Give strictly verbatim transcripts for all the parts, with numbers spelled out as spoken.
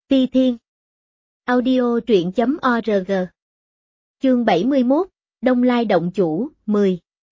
Ti Thiên. Audio truyện chấm org. Chương bảy mươi mốt, Đông Lai Động Chủ, mười.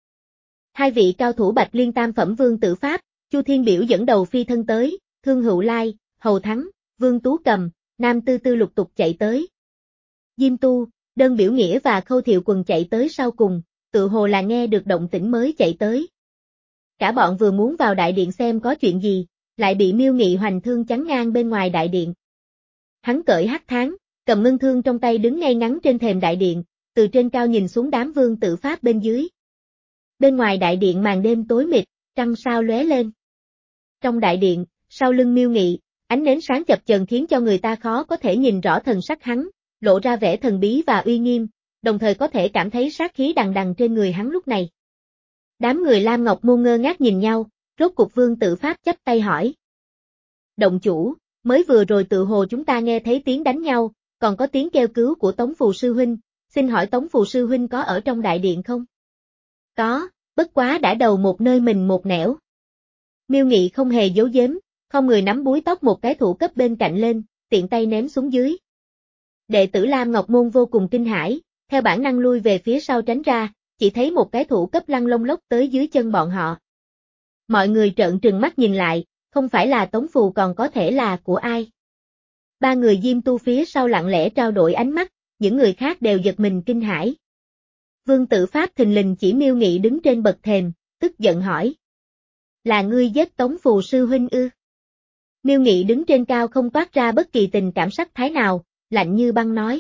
Hai vị cao thủ Bạch Liên tam phẩm Vương Tử Pháp, Chu Thiên Biểu dẫn đầu phi thân tới, Thương Hữu Lai, Hầu Thắng, Vương Tú Cầm, Nam Tư Tư lục tục chạy tới. Diêm Tu, Đơn Biểu Nghĩa và Khâu Thiệu Quần chạy tới sau cùng, tự hồ là nghe được động tĩnh mới chạy tới. Cả bọn vừa muốn vào đại điện xem có chuyện gì, lại bị Miêu Nghị hoành thương chắn ngang bên ngoài đại điện. Hắn cởi hắc tháng, cầm ngân thương trong tay đứng ngay ngắn trên thềm đại điện, từ trên cao nhìn xuống đám Vương Tử Pháp bên dưới. Bên ngoài đại điện màn đêm tối mịt, trăng sao lóe lên. Trong đại điện, sau lưng Miêu Nghị, ánh nến sáng chập chờn khiến cho người ta khó có thể nhìn rõ thần sắc hắn, lộ ra vẻ thần bí và uy nghiêm, đồng thời có thể cảm thấy sát khí đằng đằng trên người hắn lúc này. Đám người Lam Ngọc Môn ngơ ngác nhìn nhau, rốt cục Vương Tử Pháp chắp tay hỏi. Động chủ, mới vừa rồi tự hồ chúng ta nghe thấy tiếng đánh nhau, còn có tiếng kêu cứu của Tống Phù Sư Huynh, xin hỏi Tống Phù Sư Huynh có ở trong đại điện không? Có, bất quá đã đầu một nơi mình một nẻo. Miêu Nghị không hề giấu giếm, không người nắm búi tóc một cái thủ cấp bên cạnh lên, tiện tay ném xuống dưới. Đệ tử Lam Ngọc Môn vô cùng kinh hãi, theo bản năng lui về phía sau tránh ra, chỉ thấy một cái thủ cấp lăn lông lốc tới dưới chân bọn họ. Mọi người trợn trừng mắt nhìn lại, không phải là Tống Phù còn có thể là của ai. Ba người Diêm Tu phía sau lặng lẽ trao đổi ánh mắt, những người khác đều giật mình kinh hãi. Vương Tử Pháp thình lình chỉ Miêu Nghị đứng trên bậc thềm, tức giận hỏi. Là ngươi giết Tống Phù Sư Huynh ư? Miêu Nghị đứng trên cao không toát ra bất kỳ tình cảm sắc thái nào, lạnh như băng nói.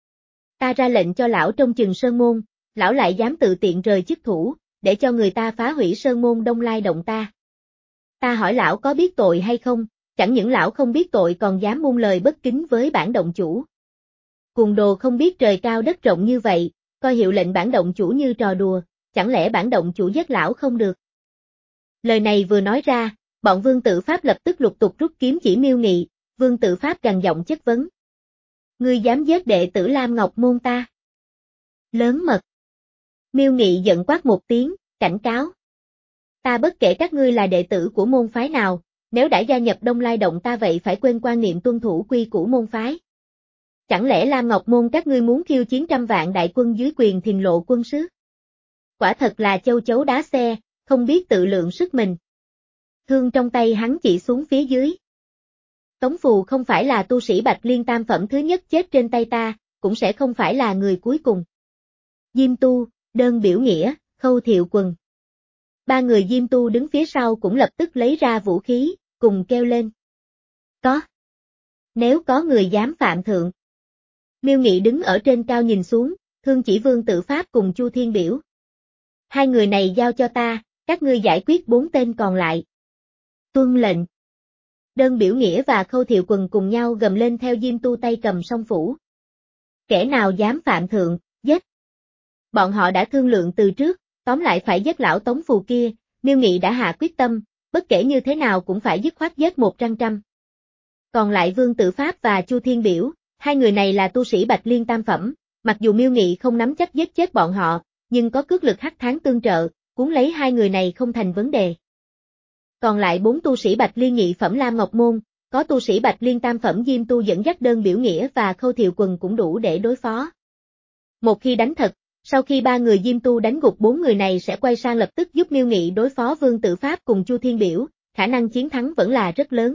Ta ra lệnh cho lão trong chừng sơn môn, lão lại dám tự tiện rời chức thủ, để cho người ta phá hủy sơn môn Đông Lai Động ta. Ta hỏi lão có biết tội hay không, chẳng những lão không biết tội còn dám buông lời bất kính với bản động chủ. Cuồng đồ không biết trời cao đất rộng như vậy, coi hiệu lệnh bản động chủ như trò đùa, chẳng lẽ bản động chủ giết lão không được. Lời này vừa nói ra, bọn Vương Tử Pháp lập tức lục tục rút kiếm chỉ Miêu Nghị, Vương Tử Pháp gằn giọng chất vấn. Ngươi dám giết đệ tử Lam Ngọc Môn ta? Lớn mật. Miêu Nghị giận quát một tiếng, cảnh cáo. Ta bất kể các ngươi là đệ tử của môn phái nào, nếu đã gia nhập Đông Lai Động ta vậy phải quên quan niệm tuân thủ quy củ môn phái. Chẳng lẽ Lam Ngọc Môn các ngươi muốn khiêu chiến trăm vạn đại quân dưới quyền Thìn Lộ quân sứ? Quả thật là châu chấu đá xe, không biết tự lượng sức mình. Thương trong tay hắn chỉ xuống phía dưới. Tống Phù không phải là tu sĩ Bạch Liên tam phẩm thứ nhất chết trên tay ta, cũng sẽ không phải là người cuối cùng. Diêm Tu, Đơn Biểu Nghĩa, Khâu Thiệu Quần. Ba người Diêm Tu đứng phía sau cũng lập tức lấy ra vũ khí, cùng kêu lên. Có. Nếu có người dám phạm thượng. Miêu Nghị đứng ở trên cao nhìn xuống, thương chỉ Vương Tử Pháp cùng Chu Thiên Biểu. Hai người này giao cho ta, các ngươi giải quyết bốn tên còn lại. Tuân lệnh. Đơn Biểu Nghĩa và Khâu Thiệu Quần cùng nhau gầm lên theo Diêm Tu tay cầm song phủ. Kẻ nào dám phạm thượng, giết. Bọn họ đã thương lượng từ trước, tóm lại phải giết lão Tống Phù kia, Miêu Nghị đã hạ quyết tâm, bất kể như thế nào cũng phải dứt khoát giết một trăm trăm. Còn lại Vương Tử Pháp và Chu Thiên Biểu, hai người này là tu sĩ Bạch Liên tam phẩm, mặc dù Miêu Nghị không nắm chắc giết chết bọn họ, nhưng có cước lực hắc tháng tương trợ, cuốn lấy hai người này không thành vấn đề. Còn lại bốn tu sĩ Bạch Liên nhị phẩm Lam Ngọc Môn, có tu sĩ Bạch Liên tam phẩm Diêm Tu dẫn dắt Đơn Biểu Nghĩa và Khâu Thiệu Quần cũng đủ để đối phó. Một khi đánh thật, sau khi ba người Diêm Tu đánh gục bốn người này sẽ quay sang lập tức giúp Miêu Nghị đối phó Vương Tử Pháp cùng Chu Thiên Biểu, khả năng chiến thắng vẫn là rất lớn.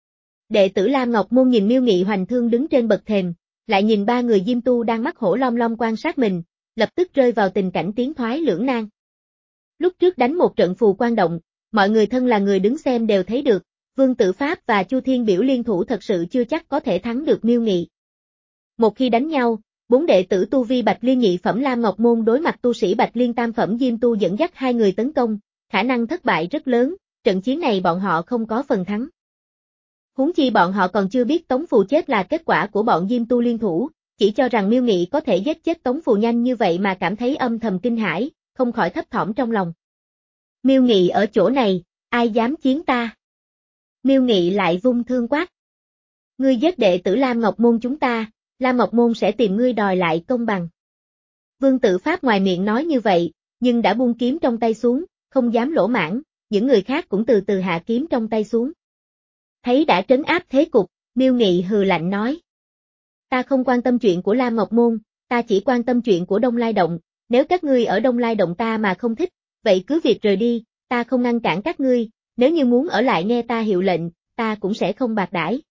Đệ tử Lam Ngọc Môn nhìn Miêu Nghị hoành thương đứng trên bậc thềm, lại nhìn ba người Diêm Tu đang mắt hổ long long quan sát mình, lập tức rơi vào tình cảnh tiến thoái lưỡng nan. Lúc trước đánh một trận phù quan động, mọi người thân là người đứng xem đều thấy được, Vương Tử Pháp và Chu Thiên Biểu liên thủ thật sự chưa chắc có thể thắng được Miêu Nghị. Một khi đánh nhau, bốn đệ tử tu vi Bạch Liên nhị phẩm Lam Ngọc Môn đối mặt tu sĩ Bạch Liên tam phẩm Diêm Tu dẫn dắt hai người tấn công, khả năng thất bại rất lớn, trận chiến này bọn họ không có phần thắng. Huống chi bọn họ còn chưa biết Tống Phù chết là kết quả của bọn Diêm Tu liên thủ, chỉ cho rằng Miêu Nghị có thể giết chết Tống Phù nhanh như vậy mà cảm thấy âm thầm kinh hãi, không khỏi thấp thỏm trong lòng. Miêu Nghị ở chỗ này, ai dám chiến ta? Miêu Nghị lại vung thương quát. Ngươi giết đệ tử Lam Ngọc Môn chúng ta, Lam Ngọc Môn sẽ tìm ngươi đòi lại công bằng. Vương Tử Pháp ngoài miệng nói như vậy, nhưng đã buông kiếm trong tay xuống, không dám lỗ mãng, những người khác cũng từ từ hạ kiếm trong tay xuống. Thấy đã trấn áp thế cục, Miêu Nghị hừ lạnh nói. Ta không quan tâm chuyện của Lam Ngọc Môn, ta chỉ quan tâm chuyện của Đông Lai Động, nếu các ngươi ở Đông Lai Động ta mà không thích, vậy cứ việc rời đi, ta không ngăn cản các ngươi, nếu như muốn ở lại nghe ta hiệu lệnh, ta cũng sẽ không bạc đãi.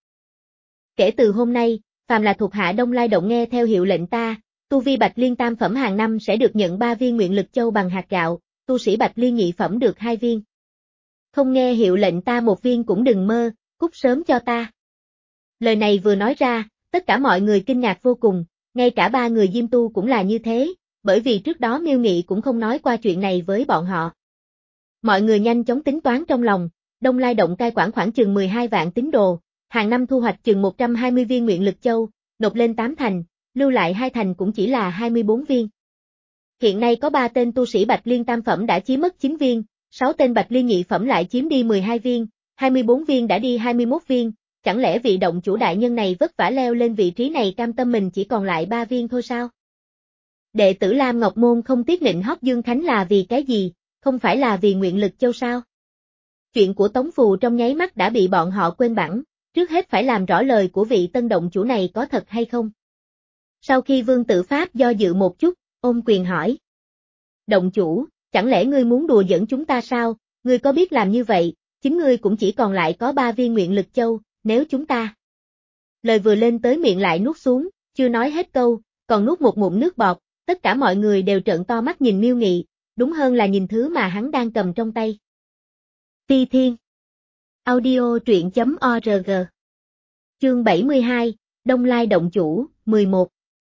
Kể từ hôm nay, phàm là thuộc hạ Đông Lai Động nghe theo hiệu lệnh ta, tu vi Bạch Liên tam phẩm hàng năm sẽ được nhận ba viên nguyện lực châu bằng hạt gạo, tu sĩ Bạch Liên nhị phẩm được hai viên. Không nghe hiệu lệnh ta một viên cũng đừng mơ, cút sớm cho ta. Lời này vừa nói ra, tất cả mọi người kinh ngạc vô cùng, ngay cả ba người Diêm Tu cũng là như thế, bởi vì trước đó Miêu Nghị cũng không nói qua chuyện này với bọn họ. Mọi người nhanh chóng tính toán trong lòng, Đông Lai Động cai quản khoảng chừng mười hai vạn tín đồ, hàng năm thu hoạch chừng một trăm hai mươi viên nguyện lực châu, nộp lên tám thành, lưu lại hai thành cũng chỉ là hai mươi bốn viên. Hiện nay có ba tên tu sĩ Bạch Liên tam phẩm đã chiếm mất chín viên, sáu tên Bạch Liên nhị phẩm lại chiếm đi mười hai viên, hai mươi bốn viên đã đi hai mươi mốt viên, chẳng lẽ vị động chủ đại nhân này vất vả leo lên vị trí này cam tâm mình chỉ còn lại ba viên thôi sao? Đệ tử Lam Ngọc Môn không tiếc nịnh hót Dương Khánh là vì cái gì, không phải là vì nguyện lực châu sao? Chuyện của Tống Phù trong nháy mắt đã bị bọn họ quên bẵng, trước hết phải làm rõ lời của vị tân động chủ này có thật hay không. Sau khi Vương Tử Pháp do dự một chút, ôm quyền hỏi. Động chủ, chẳng lẽ ngươi muốn đùa giỡn chúng ta sao, ngươi có biết làm như vậy, chính ngươi cũng chỉ còn lại có ba viên nguyện lực châu, nếu chúng ta. Lời vừa lên tới miệng lại nuốt xuống, chưa nói hết câu, còn nuốt một ngụm nước bọt, tất cả mọi người đều trợn to mắt nhìn Miêu Nghị, đúng hơn là nhìn thứ mà hắn đang cầm trong tay. Ti Thiên Audio truyện chấm org Chương bảy mươi hai, Đông Lai Động Chủ, mười một.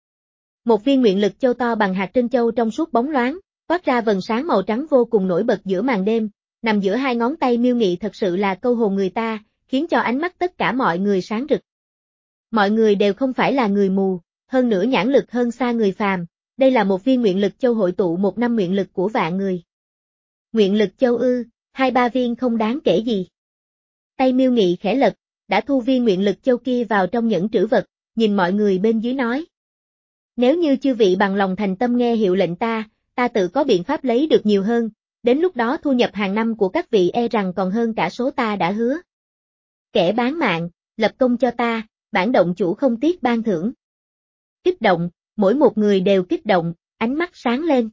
Một viên nguyện lực châu to bằng hạt trân châu trong suốt bóng loáng, toát ra vầng sáng màu trắng vô cùng nổi bật giữa màn đêm, nằm giữa hai ngón tay Miêu Nghị thật sự là câu hồn người ta, khiến cho ánh mắt tất cả mọi người sáng rực. Mọi người đều không phải là người mù, hơn nữa nhãn lực hơn xa người phàm, đây là một viên nguyện lực châu hội tụ một năm nguyện lực của vạn người. Nguyện lực châu ư, hai ba viên không đáng kể gì. Tay Miêu Nghị khẽ lật, đã thu viên nguyện lực châu kia vào trong nhẫn trữ vật, nhìn mọi người bên dưới nói. Nếu như chư vị bằng lòng thành tâm nghe hiệu lệnh ta, ta tự có biện pháp lấy được nhiều hơn, đến lúc đó thu nhập hàng năm của các vị e rằng còn hơn cả số ta đã hứa. Kẻ bán mạng, lập công cho ta, bản động chủ không tiếc ban thưởng. Kích động, mỗi một người đều kích động, ánh mắt sáng lên.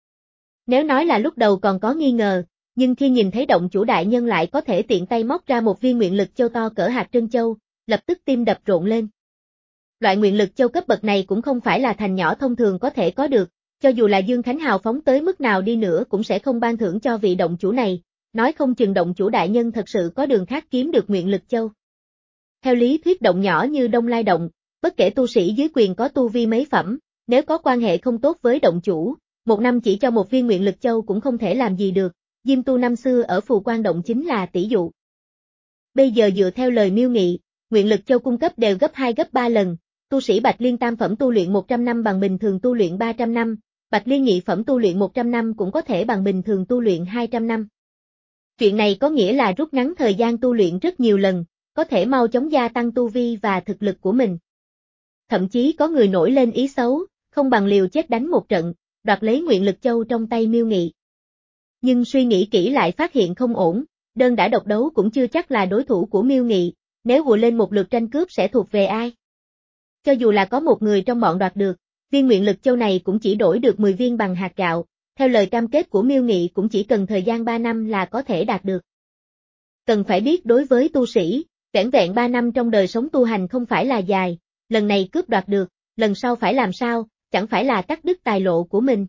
Nếu nói là lúc đầu còn có nghi ngờ, nhưng khi nhìn thấy động chủ đại nhân lại có thể tiện tay móc ra một viên nguyện lực châu to cỡ hạt trân châu, lập tức tim đập rộn lên. Loại nguyện lực châu cấp bậc này cũng không phải là thành nhỏ thông thường có thể có được, cho dù là Dương Khánh hào phóng tới mức nào đi nữa cũng sẽ không ban thưởng cho vị động chủ này, nói không chừng động chủ đại nhân thật sự có đường khác kiếm được nguyện lực châu. Theo lý thuyết động nhỏ như Đông Lai Động, bất kể tu sĩ dưới quyền có tu vi mấy phẩm, nếu có quan hệ không tốt với động chủ, một năm chỉ cho một viên nguyện lực châu cũng không thể làm gì được, Diêm Tu năm xưa ở Phù Quan Động chính là tỷ dụ. Bây giờ dựa theo lời Miêu Nghị, nguyện lực châu cung cấp đều gấp hai gấp ba lần, tu sĩ Bạch Liên tam phẩm tu luyện một trăm năm bằng bình thường tu luyện ba trăm năm, Bạch Liên nhị phẩm tu luyện một trăm năm cũng có thể bằng bình thường tu luyện hai trăm năm. Chuyện này có nghĩa là rút ngắn thời gian tu luyện rất nhiều lần, có thể mau chóng gia tăng tu vi và thực lực của mình. Thậm chí có người nổi lên ý xấu, không bằng liều chết đánh một trận, đoạt lấy nguyện lực châu trong tay Miêu Nghị. Nhưng suy nghĩ kỹ lại phát hiện không ổn, đơn đã độc đấu cũng chưa chắc là đối thủ của Miêu Nghị, nếu hùa lên một lượt tranh cướp sẽ thuộc về ai? Cho dù là có một người trong bọn đoạt được, viên nguyện lực châu này cũng chỉ đổi được mười viên bằng hạt gạo, theo lời cam kết của Miêu Nghị cũng chỉ cần thời gian ba năm là có thể đạt được. Cần phải biết đối với tu sĩ, vẻn vẹn ba năm trong đời sống tu hành không phải là dài, lần này cướp đoạt được, lần sau phải làm sao, chẳng phải là cắt đứt tài lộ của mình.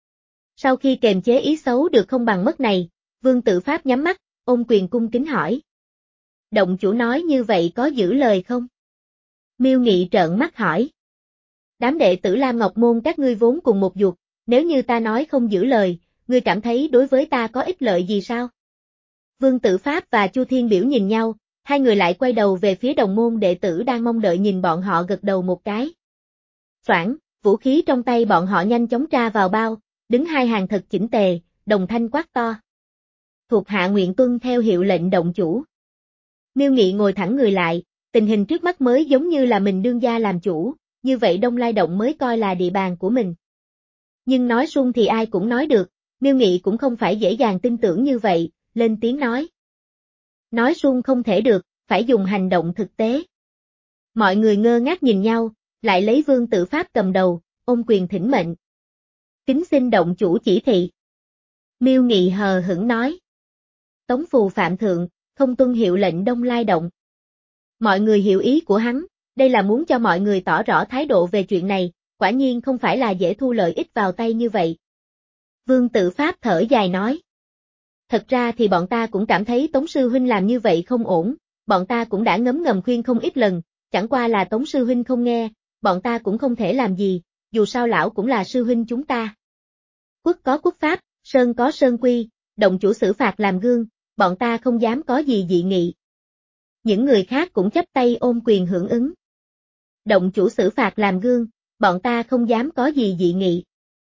Sau khi kềm chế ý xấu được không bằng mất này, Vương Tử Pháp nhắm mắt, ôm quyền cung kính hỏi. Động chủ nói như vậy có giữ lời không? Miêu Nghị trợn mắt hỏi. Đám đệ tử Lam Ngọc Môn các ngươi vốn cùng một ruột, nếu như ta nói không giữ lời, ngươi cảm thấy đối với ta có ích lợi gì sao? Vương Tử Pháp và Chu Thiên Biểu nhìn nhau, hai người lại quay đầu về phía đồng môn đệ tử đang mong đợi nhìn bọn họ gật đầu một cái. Soảng, vũ khí trong tay bọn họ nhanh chóng tra vào bao, đứng hai hàng thật chỉnh tề, đồng thanh quát to. Thuộc hạ nguyện tuân theo hiệu lệnh động chủ. Miêu Nghị ngồi thẳng người lại, tình hình trước mắt mới giống như là mình đương gia làm chủ, như vậy Đông Lai Động mới coi là địa bàn của mình. Nhưng nói suông thì ai cũng nói được, Miêu Nghị cũng không phải dễ dàng tin tưởng như vậy, lên tiếng nói. Nói suông không thể được, phải dùng hành động thực tế. Mọi người ngơ ngác nhìn nhau, lại lấy Vương Tử Pháp cầm đầu, ôm quyền thỉnh mệnh. Kính xin động chủ chỉ thị. Miêu Nghị hờ hững nói. Tống phù phạm thượng, không tuân hiệu lệnh Đông Lai động. Mọi người hiểu ý của hắn, đây là muốn cho mọi người tỏ rõ thái độ về chuyện này, quả nhiên không phải là dễ thu lợi ích vào tay như vậy. Vương Tử Pháp thở dài nói. Thật ra thì bọn ta cũng cảm thấy Tống Sư Huynh làm như vậy không ổn, bọn ta cũng đã ngấm ngầm khuyên không ít lần, chẳng qua là Tống Sư Huynh không nghe, bọn ta cũng không thể làm gì, dù sao lão cũng là Sư Huynh chúng ta. Quốc có quốc pháp, sơn có sơn quy, động chủ xử phạt làm gương, bọn ta không dám có gì dị nghị. Những người khác cũng chắp tay ôm quyền hưởng ứng. Động chủ xử phạt làm gương, bọn ta không dám có gì dị nghị.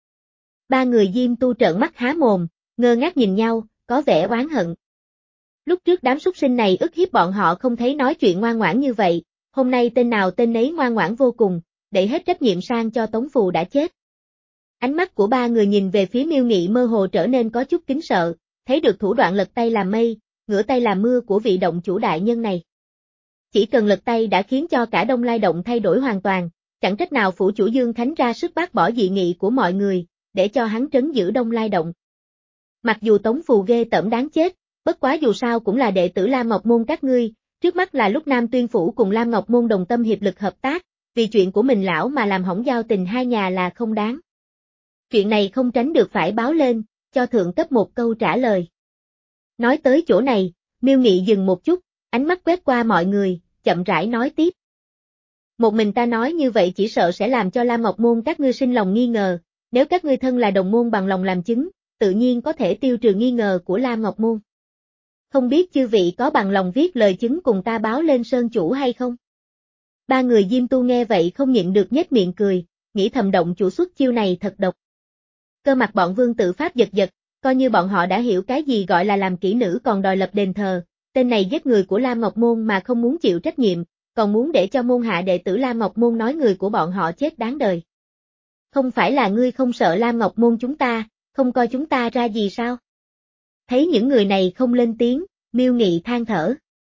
Ba người Diêm Tu trợn mắt há mồm, ngơ ngác nhìn nhau, có vẻ oán hận. Lúc trước đám súc sinh này ức hiếp bọn họ không thấy nói chuyện ngoan ngoãn như vậy, hôm nay tên nào tên nấy ngoan ngoãn vô cùng, đẩy hết trách nhiệm sang cho Tống Phù đã chết. Ánh mắt của ba người nhìn về phía Miêu Nghị mơ hồ trở nên có chút kính sợ, thấy được thủ đoạn lật tay làm mây, ngửa tay làm mưa của vị động chủ đại nhân này. Chỉ cần lật tay đã khiến cho cả Đông Lai động thay đổi hoàn toàn, chẳng trách nào phủ chủ Dương Khánh ra sức bác bỏ dị nghị của mọi người, để cho hắn trấn giữ Đông Lai động. Mặc dù Tống Phù ghê tởm đáng chết, bất quá dù sao cũng là đệ tử Lam Ngọc Môn các ngươi, trước mắt là lúc Nam Tuyên Phủ cùng Lam Ngọc Môn đồng tâm hiệp lực hợp tác, vì chuyện của mình lão mà làm hỏng giao tình hai nhà là không đáng. Chuyện này không tránh được phải báo lên, cho thượng cấp một câu trả lời. Nói tới chỗ này, Miêu Nghị dừng một chút, ánh mắt quét qua mọi người, chậm rãi nói tiếp. Một mình ta nói như vậy chỉ sợ sẽ làm cho Lam Ngọc Môn các ngươi sinh lòng nghi ngờ, nếu các ngươi thân là đồng môn bằng lòng làm chứng, tự nhiên có thể tiêu trừ nghi ngờ của Lam Ngọc Môn. Không biết chư vị có bằng lòng viết lời chứng cùng ta báo lên Sơn chủ hay không? Ba người Diêm Tu nghe vậy không nhịn được nhếch miệng cười, nghĩ thầm động chủ xuất chiêu này thật độc. Cơ mặt bọn Vương Tử Pháp giật giật, coi như bọn họ đã hiểu cái gì gọi là làm kỹ nữ còn đòi lập đền thờ, tên này giết người của Lam Ngọc Môn mà không muốn chịu trách nhiệm, còn muốn để cho môn hạ đệ tử Lam Ngọc Môn nói người của bọn họ chết đáng đời. Không phải là ngươi không sợ Lam Ngọc Môn chúng ta, không coi chúng ta ra gì sao? Thấy những người này không lên tiếng, Miêu Nghị than thở.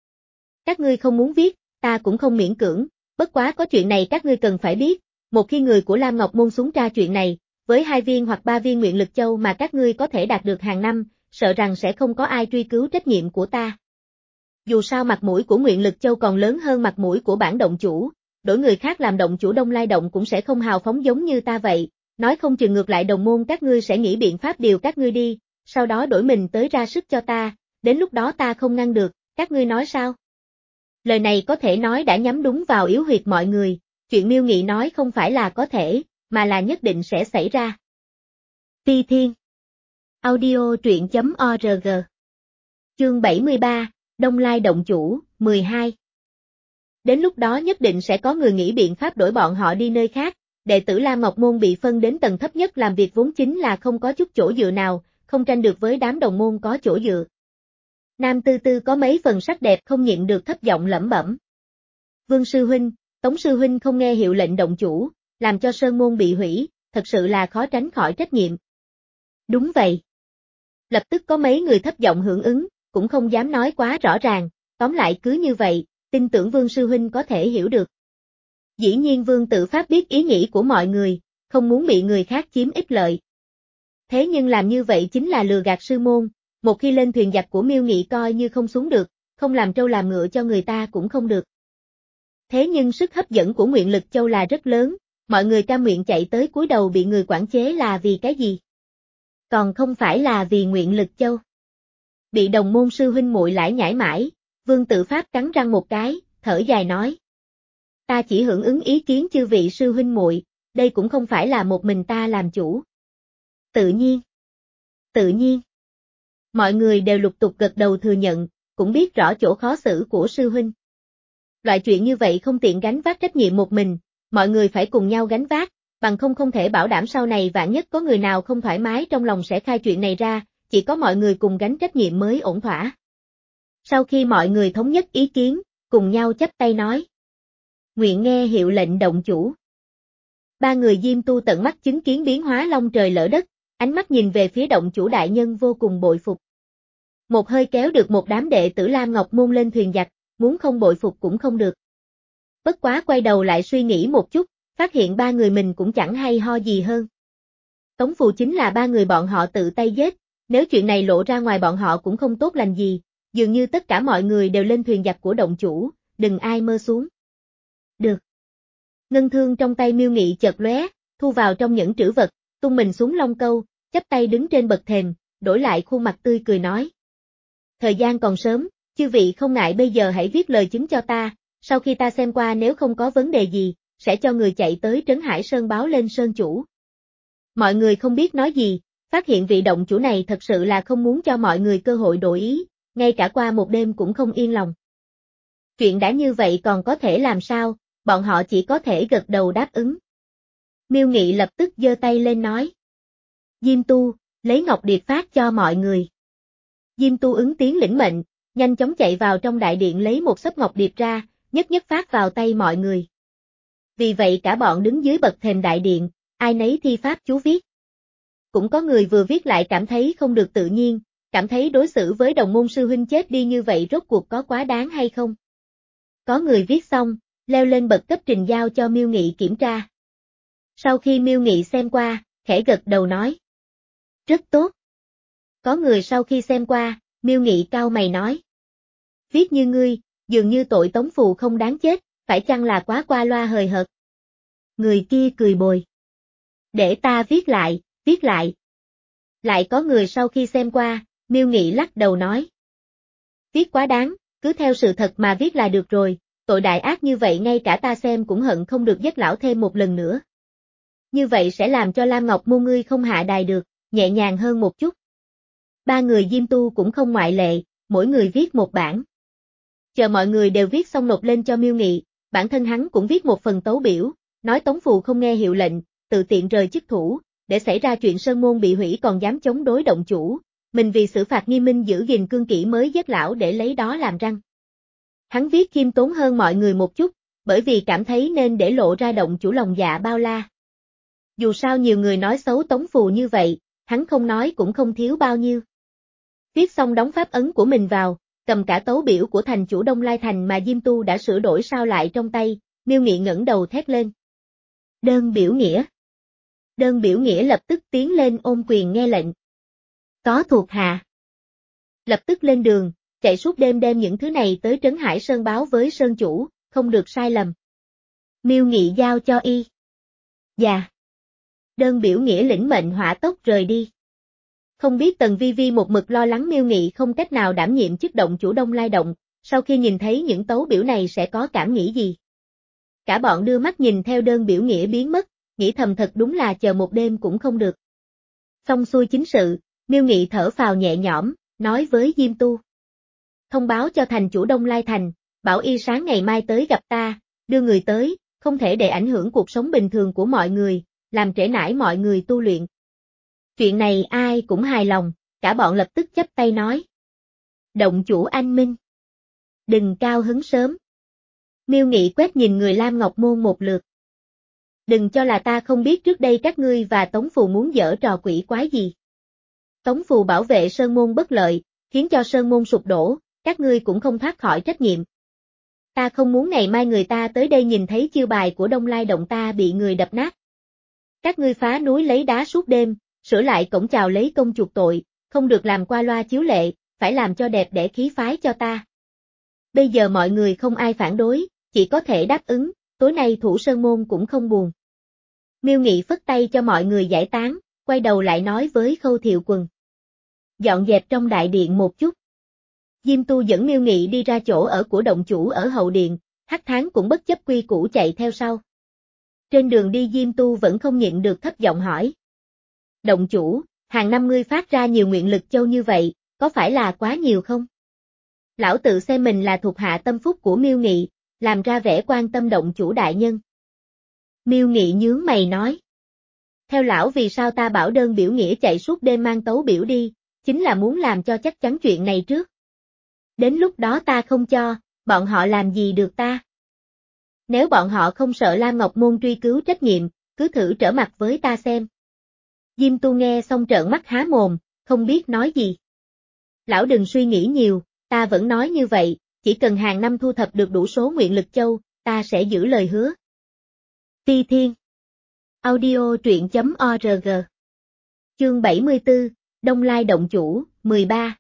Các ngươi không muốn viết, ta cũng không miễn cưỡng, bất quá có chuyện này các ngươi cần phải biết, một khi người của Lam Ngọc Môn xuống tra chuyện này, với hai viên hoặc ba viên nguyện lực châu mà các ngươi có thể đạt được hàng năm, sợ rằng sẽ không có ai truy cứu trách nhiệm của ta. Dù sao mặt mũi của nguyện lực châu còn lớn hơn mặt mũi của bản động chủ, đổi người khác làm động chủ Đông Lai động cũng sẽ không hào phóng giống như ta vậy, nói không chừng ngược lại đồng môn các ngươi sẽ nghĩ biện pháp điều các ngươi đi, sau đó đổi mình tới ra sức cho ta, đến lúc đó ta không ngăn được, các ngươi nói sao? Lời này có thể nói đã nhắm đúng vào yếu huyệt mọi người, chuyện Miêu Nghị nói không phải là có thể, mà là nhất định sẽ xảy ra. Ti Thiên Audio truyện chấm org Chương bảy mươi ba, Đông Lai động chủ, mười hai. Đến lúc đó nhất định sẽ có người nghĩ biện pháp đổi bọn họ đi nơi khác, đệ tử Lam Ngọc Môn bị phân đến tầng thấp nhất làm việc vốn chính là không có chút chỗ dựa nào, không tranh được với đám đồng môn có chỗ dựa. Nam Tư Tư có mấy phần sắc đẹp không nhịn được thấp giọng lẩm bẩm. Vương Sư Huynh, Tống Sư Huynh không nghe hiệu lệnh động chủ, làm cho Sơn Môn bị hủy, thật sự là khó tránh khỏi trách nhiệm. Đúng vậy. Lập tức có mấy người thấp giọng hưởng ứng, cũng không dám nói quá rõ ràng, tóm lại cứ như vậy, tin tưởng Vương Sư Huynh có thể hiểu được. Dĩ nhiên Vương Tử Pháp biết ý nghĩ của mọi người, không muốn bị người khác chiếm ích lợi. Thế nhưng làm như vậy chính là lừa gạt sư môn, một khi lên thuyền giặc của Miêu Nghị coi như không xuống được, không làm trâu làm ngựa cho người ta cũng không được. Thế nhưng sức hấp dẫn của nguyện lực châu là rất lớn, mọi người cam nguyện chạy tới cúi đầu bị người quản chế là vì cái gì? Còn không phải là vì nguyện lực châu. Bị đồng môn sư huynh muội lải nhải mãi, Vương Tử Pháp cắn răng một cái, thở dài nói. Ta chỉ hưởng ứng ý kiến chư vị sư huynh muội, đây cũng không phải là một mình ta làm chủ. Tự nhiên. Tự nhiên. Mọi người đều lục tục gật đầu thừa nhận, cũng biết rõ chỗ khó xử của sư huynh. Loại chuyện như vậy không tiện gánh vác trách nhiệm một mình, mọi người phải cùng nhau gánh vác, bằng không không thể bảo đảm sau này vạn nhất có người nào không thoải mái trong lòng sẽ khai chuyện này ra, chỉ có mọi người cùng gánh trách nhiệm mới ổn thỏa. Sau khi mọi người thống nhất ý kiến, cùng nhau chắp tay nói. Nguyện nghe hiệu lệnh động chủ. Ba người Diêm Tu tận mắt chứng kiến biến hóa long trời lỡ đất, ánh mắt nhìn về phía động chủ đại nhân vô cùng bội phục. Một hơi kéo được một đám đệ tử Lam Ngọc Môn lên thuyền giặc, muốn không bội phục cũng không được. bất quá quay đầu lại suy nghĩ một chút, phát hiện ba người mình cũng chẳng hay ho gì hơn. Tống Phù chính là ba người bọn họ tự tay giết, nếu chuyện này lộ ra ngoài bọn họ cũng không tốt lành gì, dường như tất cả mọi người đều lên thuyền giặc của động chủ, đừng ai mơ xuống. Được. Ngân thương trong tay Miêu Nghị chợt lóe, thu vào trong những trữ vật, tung mình xuống Long Câu, chắp tay đứng trên bậc thềm, đổi lại khuôn mặt tươi cười nói. Thời gian còn sớm, chư vị không ngại bây giờ hãy viết lời chứng cho ta, sau khi ta xem qua nếu không có vấn đề gì, sẽ cho người chạy tới Trấn Hải Sơn báo lên Sơn chủ. Mọi người không biết nói gì, phát hiện vị động chủ này thật sự là không muốn cho mọi người cơ hội đổi ý, ngay cả qua một đêm cũng không yên lòng. Chuyện đã như vậy còn có thể làm sao, bọn họ chỉ có thể gật đầu đáp ứng. Miêu Nghị lập tức giơ tay lên nói. Diêm Tu, lấy ngọc điệp phát cho mọi người. Diêm Tu ứng tiếng lĩnh mệnh, nhanh chóng chạy vào trong đại điện lấy một xấp ngọc điệp ra, nhất nhất phát vào tay mọi người. Vì vậy cả bọn đứng dưới bậc thềm đại điện, ai nấy thi pháp chú viết. Cũng có người vừa viết lại cảm thấy không được tự nhiên, cảm thấy đối xử với đồng môn sư huynh chết đi như vậy rốt cuộc có quá đáng hay không. Có người viết xong, leo lên bậc cấp trình giao cho Miêu Nghị kiểm tra. Sau khi Miêu Nghị xem qua, khẽ gật đầu nói. Rất tốt. Có người sau khi xem qua, Miêu Nghị cau mày nói. Viết như ngươi, dường như tội Tống Phù không đáng chết, phải chăng là quá qua loa hời hợt. Người kia cười bồi. Để ta viết lại, viết lại. Lại có người sau khi xem qua, Miêu Nghị lắc đầu nói. Viết quá đáng, cứ theo sự thật mà viết là được rồi, tội đại ác như vậy ngay cả ta xem cũng hận không được giết lão thêm một lần nữa. Như vậy sẽ làm cho Lam Ngọc môn ngươi không hạ đài được, nhẹ nhàng hơn một chút. Ba người Diêm Tu cũng không ngoại lệ, mỗi người viết một bản. Chờ mọi người đều viết xong nộp lên cho Miêu Nghị, bản thân hắn cũng viết một phần tấu biểu, nói Tống Phù không nghe hiệu lệnh, tự tiện rời chức thủ, để xảy ra chuyện sơn môn bị hủy còn dám chống đối động chủ, mình vì xử phạt nghiêm minh giữ gìn cương kỷ mới giết lão để lấy đó làm răng. Hắn viết khiêm tốn hơn mọi người một chút, bởi vì cảm thấy nên để lộ ra động chủ lòng dạ bao la. Dù sao nhiều người nói xấu Tống Phù như vậy, hắn không nói cũng không thiếu bao nhiêu. Viết xong đóng pháp ấn của mình vào, cầm cả tấu biểu của thành chủ Đông Lai Thành mà Diêm Tu đã sửa đổi sao lại trong tay, Miêu Nghị ngẩng đầu thét lên. Đơn biểu nghĩa. Đơn biểu nghĩa lập tức tiến lên ôm quyền nghe lệnh. Có thuộc hạ. Lập tức lên đường, chạy suốt đêm đem những thứ này tới Trấn Hải Sơn báo với Sơn chủ, không được sai lầm. Miêu Nghị giao cho y. Dạ. Đơn biểu nghĩa lĩnh mệnh hỏa tốc rời đi. Không biết Tần Vi Vi một mực lo lắng Miêu Nghị không cách nào đảm nhiệm chức động chủ Đông Lai Động, sau khi nhìn thấy những tấu biểu này sẽ có cảm nghĩ gì. Cả bọn đưa mắt nhìn theo đơn biểu nghĩa biến mất, nghĩ thầm thật đúng là chờ một đêm cũng không được. Xong xuôi chính sự, Miêu Nghị thở phào nhẹ nhõm, nói với Diêm Tu. Thông báo cho thành chủ Đông Lai Thành, bảo y sáng ngày mai tới gặp ta, đưa người tới, không thể để ảnh hưởng cuộc sống bình thường của mọi người, làm trễ nải mọi người tu luyện. Chuyện này ai cũng hài lòng, cả bọn lập tức chắp tay nói. Động chủ anh minh. Đừng cao hứng sớm. Miêu Nghị quét nhìn người Lam Ngọc Môn một lượt. Đừng cho là ta không biết trước đây các ngươi và Tống Phù muốn giở trò quỷ quái gì. Tống Phù bảo vệ Sơn Môn bất lợi, khiến cho Sơn Môn sụp đổ, các ngươi cũng không thoát khỏi trách nhiệm. Ta không muốn ngày mai người ta tới đây nhìn thấy chiêu bài của Đông Lai Động ta bị người đập nát. Các ngươi phá núi lấy đá suốt đêm, sửa lại cổng chào lấy công chuộc tội, không được làm qua loa chiếu lệ, phải làm cho đẹp đẽ khí phái cho ta. Bây giờ mọi người không ai phản đối, chỉ có thể đáp ứng, tối nay thủ Sơn Môn cũng không buồn. Miêu Nghị phất tay cho mọi người giải tán, quay đầu lại nói với Khâu Thiệu Quần. Dọn dẹp trong đại điện một chút. Diêm Tu dẫn Miêu Nghị đi ra chỗ ở của động chủ ở hậu điện, Hắc Thán cũng bất chấp quy củ chạy theo sau. Trên đường đi Diêm Tu vẫn không nhịn được thấp giọng hỏi. Động chủ, hàng năm ngươi phát ra nhiều nguyện lực châu như vậy, có phải là quá nhiều không? Lão tự xem mình là thuộc hạ tâm phúc của Miêu Nghị, làm ra vẻ quan tâm động chủ đại nhân. Miêu Nghị nhướng mày nói. Theo lão vì sao ta bảo đơn biểu nghĩa chạy suốt đêm mang tấu biểu đi, chính là muốn làm cho chắc chắn chuyện này trước. Đến lúc đó ta không cho, bọn họ làm gì được ta? Nếu bọn họ không sợ Lam Ngọc Môn truy cứu trách nhiệm, cứ thử trở mặt với ta xem. Diêm Tu nghe xong trợn mắt há mồm, không biết nói gì. Lão đừng suy nghĩ nhiều, ta vẫn nói như vậy, chỉ cần hàng năm thu thập được đủ số nguyện lực châu, ta sẽ giữ lời hứa. Phi Thiên. Audio truyện chấm org. Chương bảy mươi tư, Đông Lai động chủ, mười ba.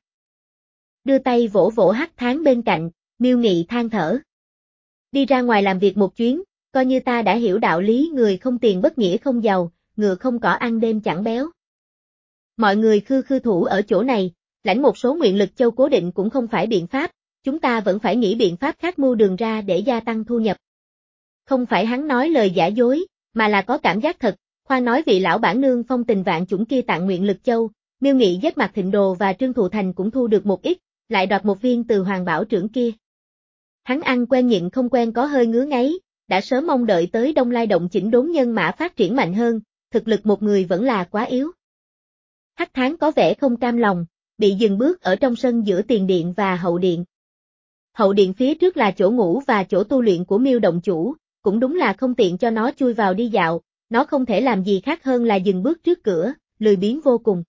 Đưa tay vỗ vỗ Hắc Tháng bên cạnh, Miêu Nghị than thở. Đi ra ngoài làm việc một chuyến, coi như ta đã hiểu đạo lý người không tiền bất nghĩa không giàu, ngựa không cỏ ăn đêm chẳng béo. Mọi người khư khư thủ ở chỗ này, lãnh một số nguyện lực châu cố định cũng không phải biện pháp, chúng ta vẫn phải nghĩ biện pháp khác mưu đường ra để gia tăng thu nhập. Không phải hắn nói lời giả dối, mà là có cảm giác thật, khoan nói vị lão bản nương phong tình vạn chủng kia tặng nguyện lực châu, Miêu Nghị giết mặt Thịnh Đồ và Trương Thụ Thành cũng thu được một ít, lại đoạt một viên từ Hoàng Bảo trưởng kia. Hắn ăn quen nhịn không quen có hơi ngứa ngáy, đã sớm mong đợi tới Đông Lai động chỉnh đốn nhân mã phát triển mạnh hơn, thực lực một người vẫn là quá yếu. Hắc Tháng có vẻ không cam lòng, bị dừng bước ở trong sân giữa tiền điện và hậu điện. Hậu điện phía trước là chỗ ngủ và chỗ tu luyện của Miêu động chủ, cũng đúng là không tiện cho nó chui vào đi dạo, nó không thể làm gì khác hơn là dừng bước trước cửa, lười biếng vô cùng.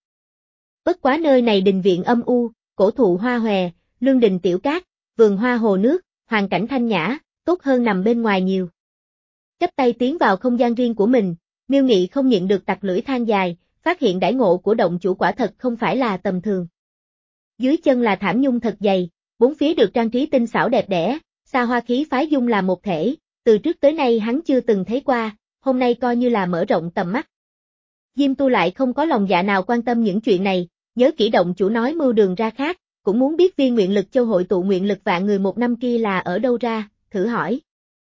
Bất quá nơi này đình viện âm u, cổ thụ hoa hòe, lương đình tiểu cát, vườn hoa hồ nước, hoàn cảnh thanh nhã, tốt hơn nằm bên ngoài nhiều. Chắp tay tiến vào không gian riêng của mình, Miêu Nghị không nhịn được tặc lưỡi than dài, phát hiện đãi ngộ của động chủ quả thật không phải là tầm thường. Dưới chân là thảm nhung thật dày, bốn phía được trang trí tinh xảo đẹp đẽ, xa hoa khí phái dung là một thể, từ trước tới nay hắn chưa từng thấy qua, hôm nay coi như là mở rộng tầm mắt. Diêm Tu lại không có lòng dạ nào quan tâm những chuyện này, nhớ kỹ động chủ nói mưu đường ra khác, cũng muốn biết viên nguyện lực châu hội tụ nguyện lực vạn người một năm kia là ở đâu ra, thử hỏi.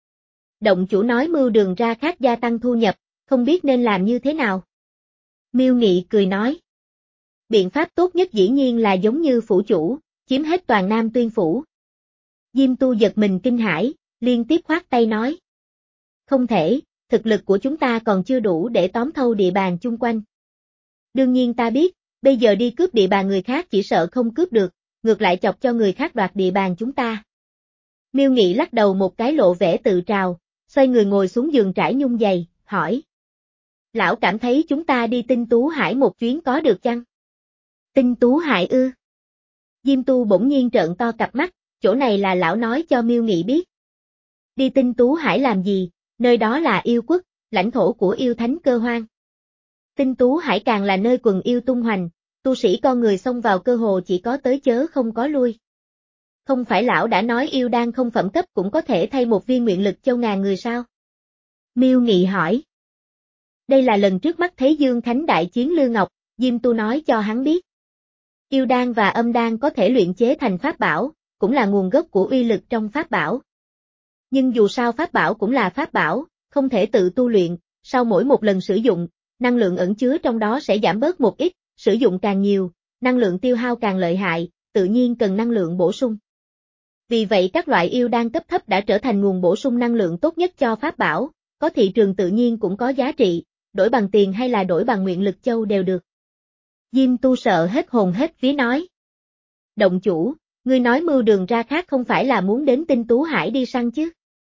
Động chủ nói mưu đường ra khác gia tăng thu nhập, không biết nên làm như thế nào. Miêu Nghị cười nói. Biện pháp tốt nhất dĩ nhiên là giống như phủ chủ, chiếm hết toàn Nam Tuyên phủ. Diêm Tu giật mình kinh hãi, liên tiếp khoát tay nói. Không thể, thực lực của chúng ta còn chưa đủ để tóm thâu địa bàn chung quanh. Đương nhiên ta biết, bây giờ đi cướp địa bàn người khác chỉ sợ không cướp được, ngược lại chọc cho người khác đoạt địa bàn chúng ta. Miêu Nghị lắc đầu một cái lộ vẻ tự trào, xoay người ngồi xuống giường trải nhung dày, hỏi. Lão cảm thấy chúng ta đi Tinh Tú Hải một chuyến có được chăng? Tinh Tú Hải ư? Diêm Tu bỗng nhiên trợn to cặp mắt, chỗ này là lão nói cho Miêu Nghị biết. Đi Tinh Tú Hải làm gì, nơi đó là yêu quốc, lãnh thổ của yêu thánh cơ hoang. Tinh Tú Hải càng là nơi quần yêu tung hoành, tu sĩ con người xông vào cơ hồ chỉ có tới chớ không có lui. Không phải lão đã nói yêu đan không phẩm cấp cũng có thể thay một viên nguyện lực châu ngàn người sao? Miêu Nghị hỏi. Đây là lần trước mắt thấy Dương Khánh đại chiến Lư Ngọc, Diêm Tu nói cho hắn biết. Yêu đan và âm đan có thể luyện chế thành pháp bảo, cũng là nguồn gốc của uy lực trong pháp bảo. Nhưng dù sao pháp bảo cũng là pháp bảo, không thể tự tu luyện, sau mỗi một lần sử dụng, năng lượng ẩn chứa trong đó sẽ giảm bớt một ít, sử dụng càng nhiều, năng lượng tiêu hao càng lợi hại, tự nhiên cần năng lượng bổ sung. Vì vậy các loại yêu đan cấp thấp đã trở thành nguồn bổ sung năng lượng tốt nhất cho pháp bảo, có thị trường tự nhiên cũng có giá trị, đổi bằng tiền hay là đổi bằng nguyện lực châu đều được. Diêm Tu sợ hết hồn hết vía nói. Động chủ, ngươi nói mưu đường ra khác không phải là muốn đến Tinh Tú Hải đi săn chứ?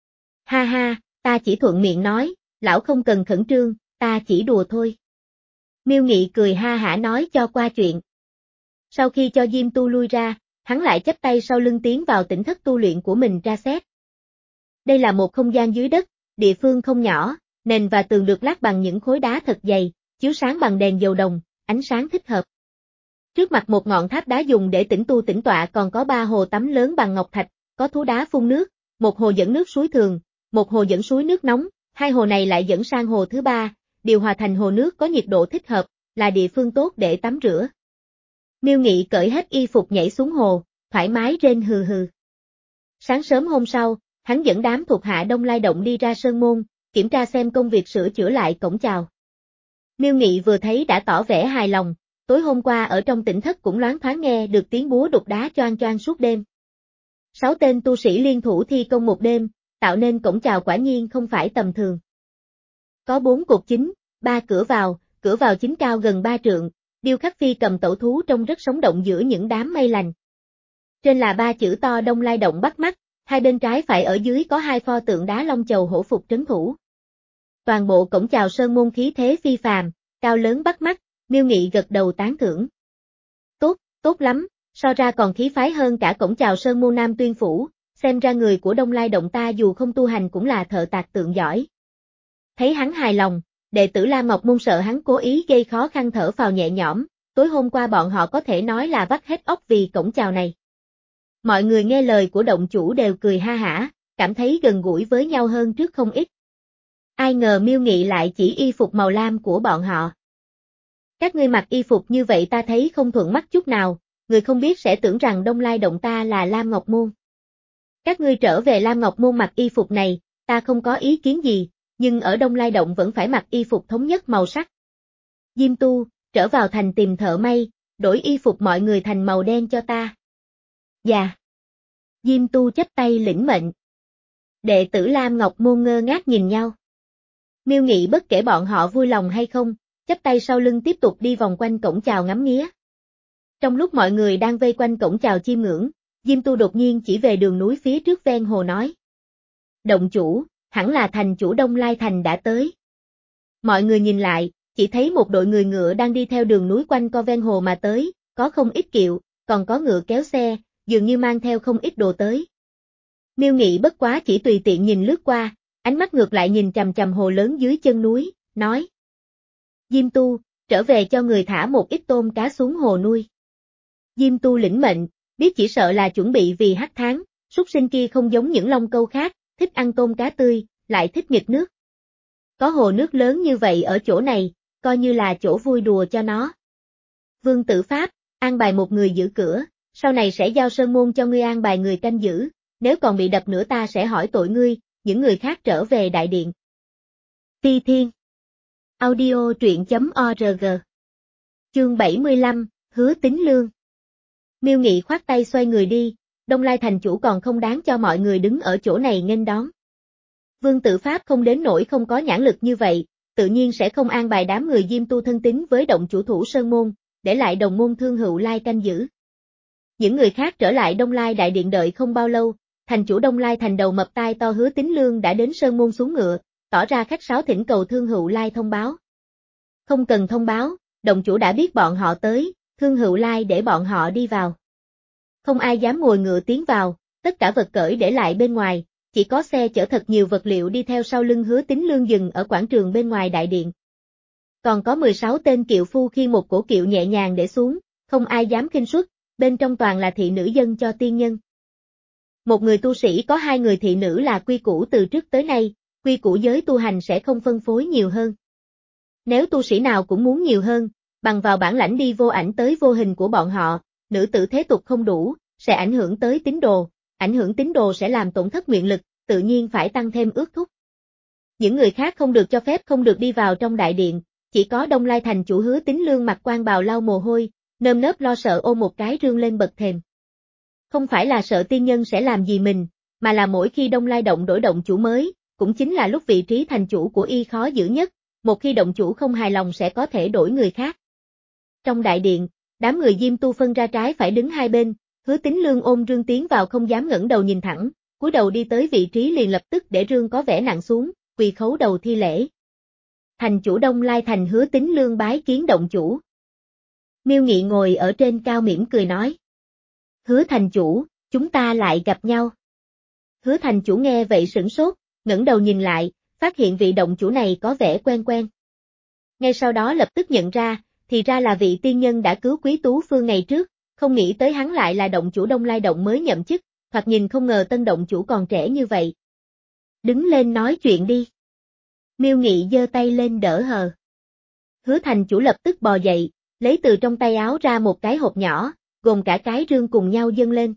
Ha ha, ta chỉ thuận miệng nói, lão không cần khẩn trương, ta chỉ đùa thôi. Miêu Nghị cười ha hả nói cho qua chuyện. Sau khi cho Diêm Tu lui ra, hắn lại chắp tay sau lưng tiến vào tỉnh thất tu luyện của mình tra xét. Đây là một không gian dưới đất, địa phương không nhỏ, nền và tường được lát bằng những khối đá thật dày, chiếu sáng bằng đèn dầu đồng, ánh sáng thích hợp. Trước mặt một ngọn tháp đá dùng để tĩnh tu tĩnh tọa còn có ba hồ tắm lớn bằng ngọc thạch, có thú đá phun nước, một hồ dẫn nước suối thường, một hồ dẫn suối nước nóng, hai hồ này lại dẫn sang hồ thứ ba, điều hòa thành hồ nước có nhiệt độ thích hợp, là địa phương tốt để tắm rửa. Miêu Nghị cởi hết y phục nhảy xuống hồ, thoải mái rên hừ hừ. Sáng sớm hôm sau, hắn dẫn đám thuộc hạ Đông Lai động đi ra sơn môn, kiểm tra xem công việc sửa chữa lại cổng chào. Miêu Nghị vừa thấy đã tỏ vẻ hài lòng, tối hôm qua ở trong tỉnh thất cũng loáng thoáng nghe được tiếng búa đục đá choang choang suốt đêm. Sáu tên tu sĩ liên thủ thi công một đêm, tạo nên cổng chào quả nhiên không phải tầm thường. Có bốn cột chính, ba cửa vào, cửa vào chính cao gần ba trượng, điêu khắc phi cầm tẩu thú trông rất sống động giữa những đám mây lành. Trên là ba chữ to Đông Lai động bắt mắt, hai bên trái phải ở dưới có hai pho tượng đá long chầu hổ phục trấn thủ. Toàn bộ cổng chào sơn môn khí thế phi phàm, cao lớn bắt mắt, Miêu Nghị gật đầu tán thưởng. Tốt, tốt lắm, so ra còn khí phái hơn cả cổng chào sơn môn Nam Tuyên phủ, xem ra người của Đông Lai Động ta dù không tu hành cũng là thợ tạc tượng giỏi. Thấy hắn hài lòng, đệ tử Lam Ngọc Môn sợ hắn cố ý gây khó khăn thở phào nhẹ nhõm, tối hôm qua bọn họ có thể nói là vắt hết óc vì cổng chào này. Mọi người nghe lời của động chủ đều cười ha hả, cảm thấy gần gũi với nhau hơn trước không ít. Ai ngờ Miêu Nghị lại chỉ y phục màu lam của bọn họ. Các ngươi mặc y phục như vậy ta thấy không thuận mắt chút nào, người không biết sẽ tưởng rằng Đông Lai Động ta là Lam Ngọc Môn. Các ngươi trở về Lam Ngọc Môn mặc y phục này, ta không có ý kiến gì, nhưng ở Đông Lai Động vẫn phải mặc y phục thống nhất màu sắc. Diêm Tu, trở vào thành tìm thợ may, đổi y phục mọi người thành màu đen cho ta. Dạ. Diêm Tu chắp tay lĩnh mệnh. Đệ tử Lam Ngọc Môn ngơ ngác nhìn nhau. Miêu Nghị bất kể bọn họ vui lòng hay không, chắp tay sau lưng tiếp tục đi vòng quanh cổng chào ngắm nghía. Trong lúc mọi người đang vây quanh cổng chào chiêm ngưỡng, Diêm Tu đột nhiên chỉ về đường núi phía trước ven hồ nói. Động chủ, hẳn là thành chủ Đông Lai Thành đã tới. Mọi người nhìn lại, chỉ thấy một đội người ngựa đang đi theo đường núi quanh co ven hồ mà tới, có không ít kiệu, còn có ngựa kéo xe, dường như mang theo không ít đồ tới. Miêu Nghị bất quá chỉ tùy tiện nhìn lướt qua, ánh mắt ngược lại nhìn chằm chằm hồ lớn dưới chân núi, nói. Diêm Tu, trở về cho người thả một ít tôm cá xuống hồ nuôi. Diêm Tu lĩnh mệnh, biết chỉ sợ là chuẩn bị vì hắc tháng, súc sinh kia không giống những long câu khác, thích ăn tôm cá tươi, lại thích nghịch nước. Có hồ nước lớn như vậy ở chỗ này, coi như là chỗ vui đùa cho nó. Vương Tử Pháp, an bài một người giữ cửa, sau này sẽ giao sơn môn cho ngươi an bài người canh giữ, nếu còn bị đập nữa ta sẽ hỏi tội ngươi, những người khác trở về đại điện. Ti Thiên Audio truyện chấm org Chương bảy mươi lăm, Hứa Tín Lương. Miêu Nghị khoát tay xoay người đi, Đông Lai thành chủ còn không đáng cho mọi người đứng ở chỗ này nghênh đón. Vương Tử Pháp không đến nỗi không có nhãn lực như vậy, tự nhiên sẽ không an bài đám người Diêm Tu thân tín với động chủ thủ sơn môn, để lại đồng môn Thương Hữu Lai canh giữ. Những người khác trở lại Đông Lai đại điện đợi không bao lâu, thành chủ Đông Lai thành đầu mập tai to Hứa Tín Lương đã đến sơn môn xuống ngựa, tỏ ra khách sáo thỉnh cầu Thương Hữu Lai thông báo. Không cần thông báo, động chủ đã biết bọn họ tới, Thương Hữu Lai để bọn họ đi vào. Không ai dám ngồi ngựa tiến vào, tất cả vật cởi để lại bên ngoài, chỉ có xe chở thật nhiều vật liệu đi theo sau lưng Hứa Tín Lương dừng ở quảng trường bên ngoài đại điện. Còn có mười sáu tên kiệu phu khi một cổ kiệu nhẹ nhàng để xuống, không ai dám khinh suất, bên trong toàn là thị nữ dân cho tiên nhân. Một người tu sĩ có hai người thị nữ là quy củ từ trước tới nay, quy củ giới tu hành sẽ không phân phối nhiều hơn. Nếu tu sĩ nào cũng muốn nhiều hơn, bằng vào bản lãnh đi vô ảnh tới vô hình của bọn họ, nữ tử thế tục không đủ, sẽ ảnh hưởng tới tín đồ, ảnh hưởng tín đồ sẽ làm tổn thất nguyện lực, tự nhiên phải tăng thêm ước thúc. Những người khác không được cho phép không được đi vào trong đại điện, chỉ có Đông Lai thành chủ Hứa Tín Lương mặc quan bào lau mồ hôi, nơm nớp lo sợ ôm một cái rương lên bậc thềm. Không phải là sợ tiên nhân sẽ làm gì mình, mà là mỗi khi Đông Lai động đổi động chủ mới, cũng chính là lúc vị trí thành chủ của y khó giữ nhất, một khi động chủ không hài lòng sẽ có thể đổi người khác. Trong đại điện, đám người Diêm Tu phân ra trái phải đứng hai bên, Hứa Tín Lương ôm rương tiến vào không dám ngẩng đầu nhìn thẳng, cúi đầu đi tới vị trí liền lập tức để rương có vẻ nặng xuống, quỳ khấu đầu thi lễ. Thành chủ Đông Lai thành Hứa Tín Lương bái kiến động chủ. Miêu Nghị ngồi ở trên cao mỉm cười nói. Hứa thành chủ, chúng ta lại gặp nhau. Hứa thành chủ nghe vậy sửng sốt, ngẩng đầu nhìn lại, phát hiện vị động chủ này có vẻ quen quen. Ngay sau đó lập tức nhận ra, thì ra là vị tiên nhân đã cứu Quý Tú Phương ngày trước, không nghĩ tới hắn lại là động chủ Đông Lai động mới nhậm chức, thoạt nhìn không ngờ tân động chủ còn trẻ như vậy. Đứng lên nói chuyện đi. Miêu Nghị giơ tay lên đỡ hờ. Hứa thành chủ lập tức bò dậy, lấy từ trong tay áo ra một cái hộp nhỏ, gồm cả cái rương cùng nhau dâng lên.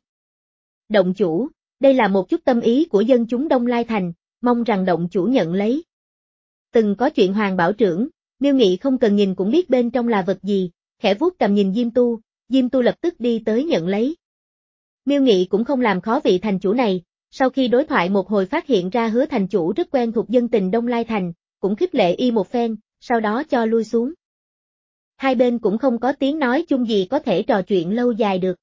Động chủ, đây là một chút tâm ý của dân chúng Đông Lai thành, mong rằng động chủ nhận lấy. Từng có chuyện Hoàng Bảo Trưởng, Miêu Nghị không cần nhìn cũng biết bên trong là vật gì, khẽ vuốt cầm nhìn Diêm Tu, Diêm Tu lập tức đi tới nhận lấy. Miêu Nghị cũng không làm khó vị thành chủ này, sau khi đối thoại một hồi phát hiện ra Hứa thành chủ rất quen thuộc dân tình Đông Lai thành, cũng khích lệ y một phen, sau đó cho lui xuống. Hai bên cũng không có tiếng nói chung gì có thể trò chuyện lâu dài được.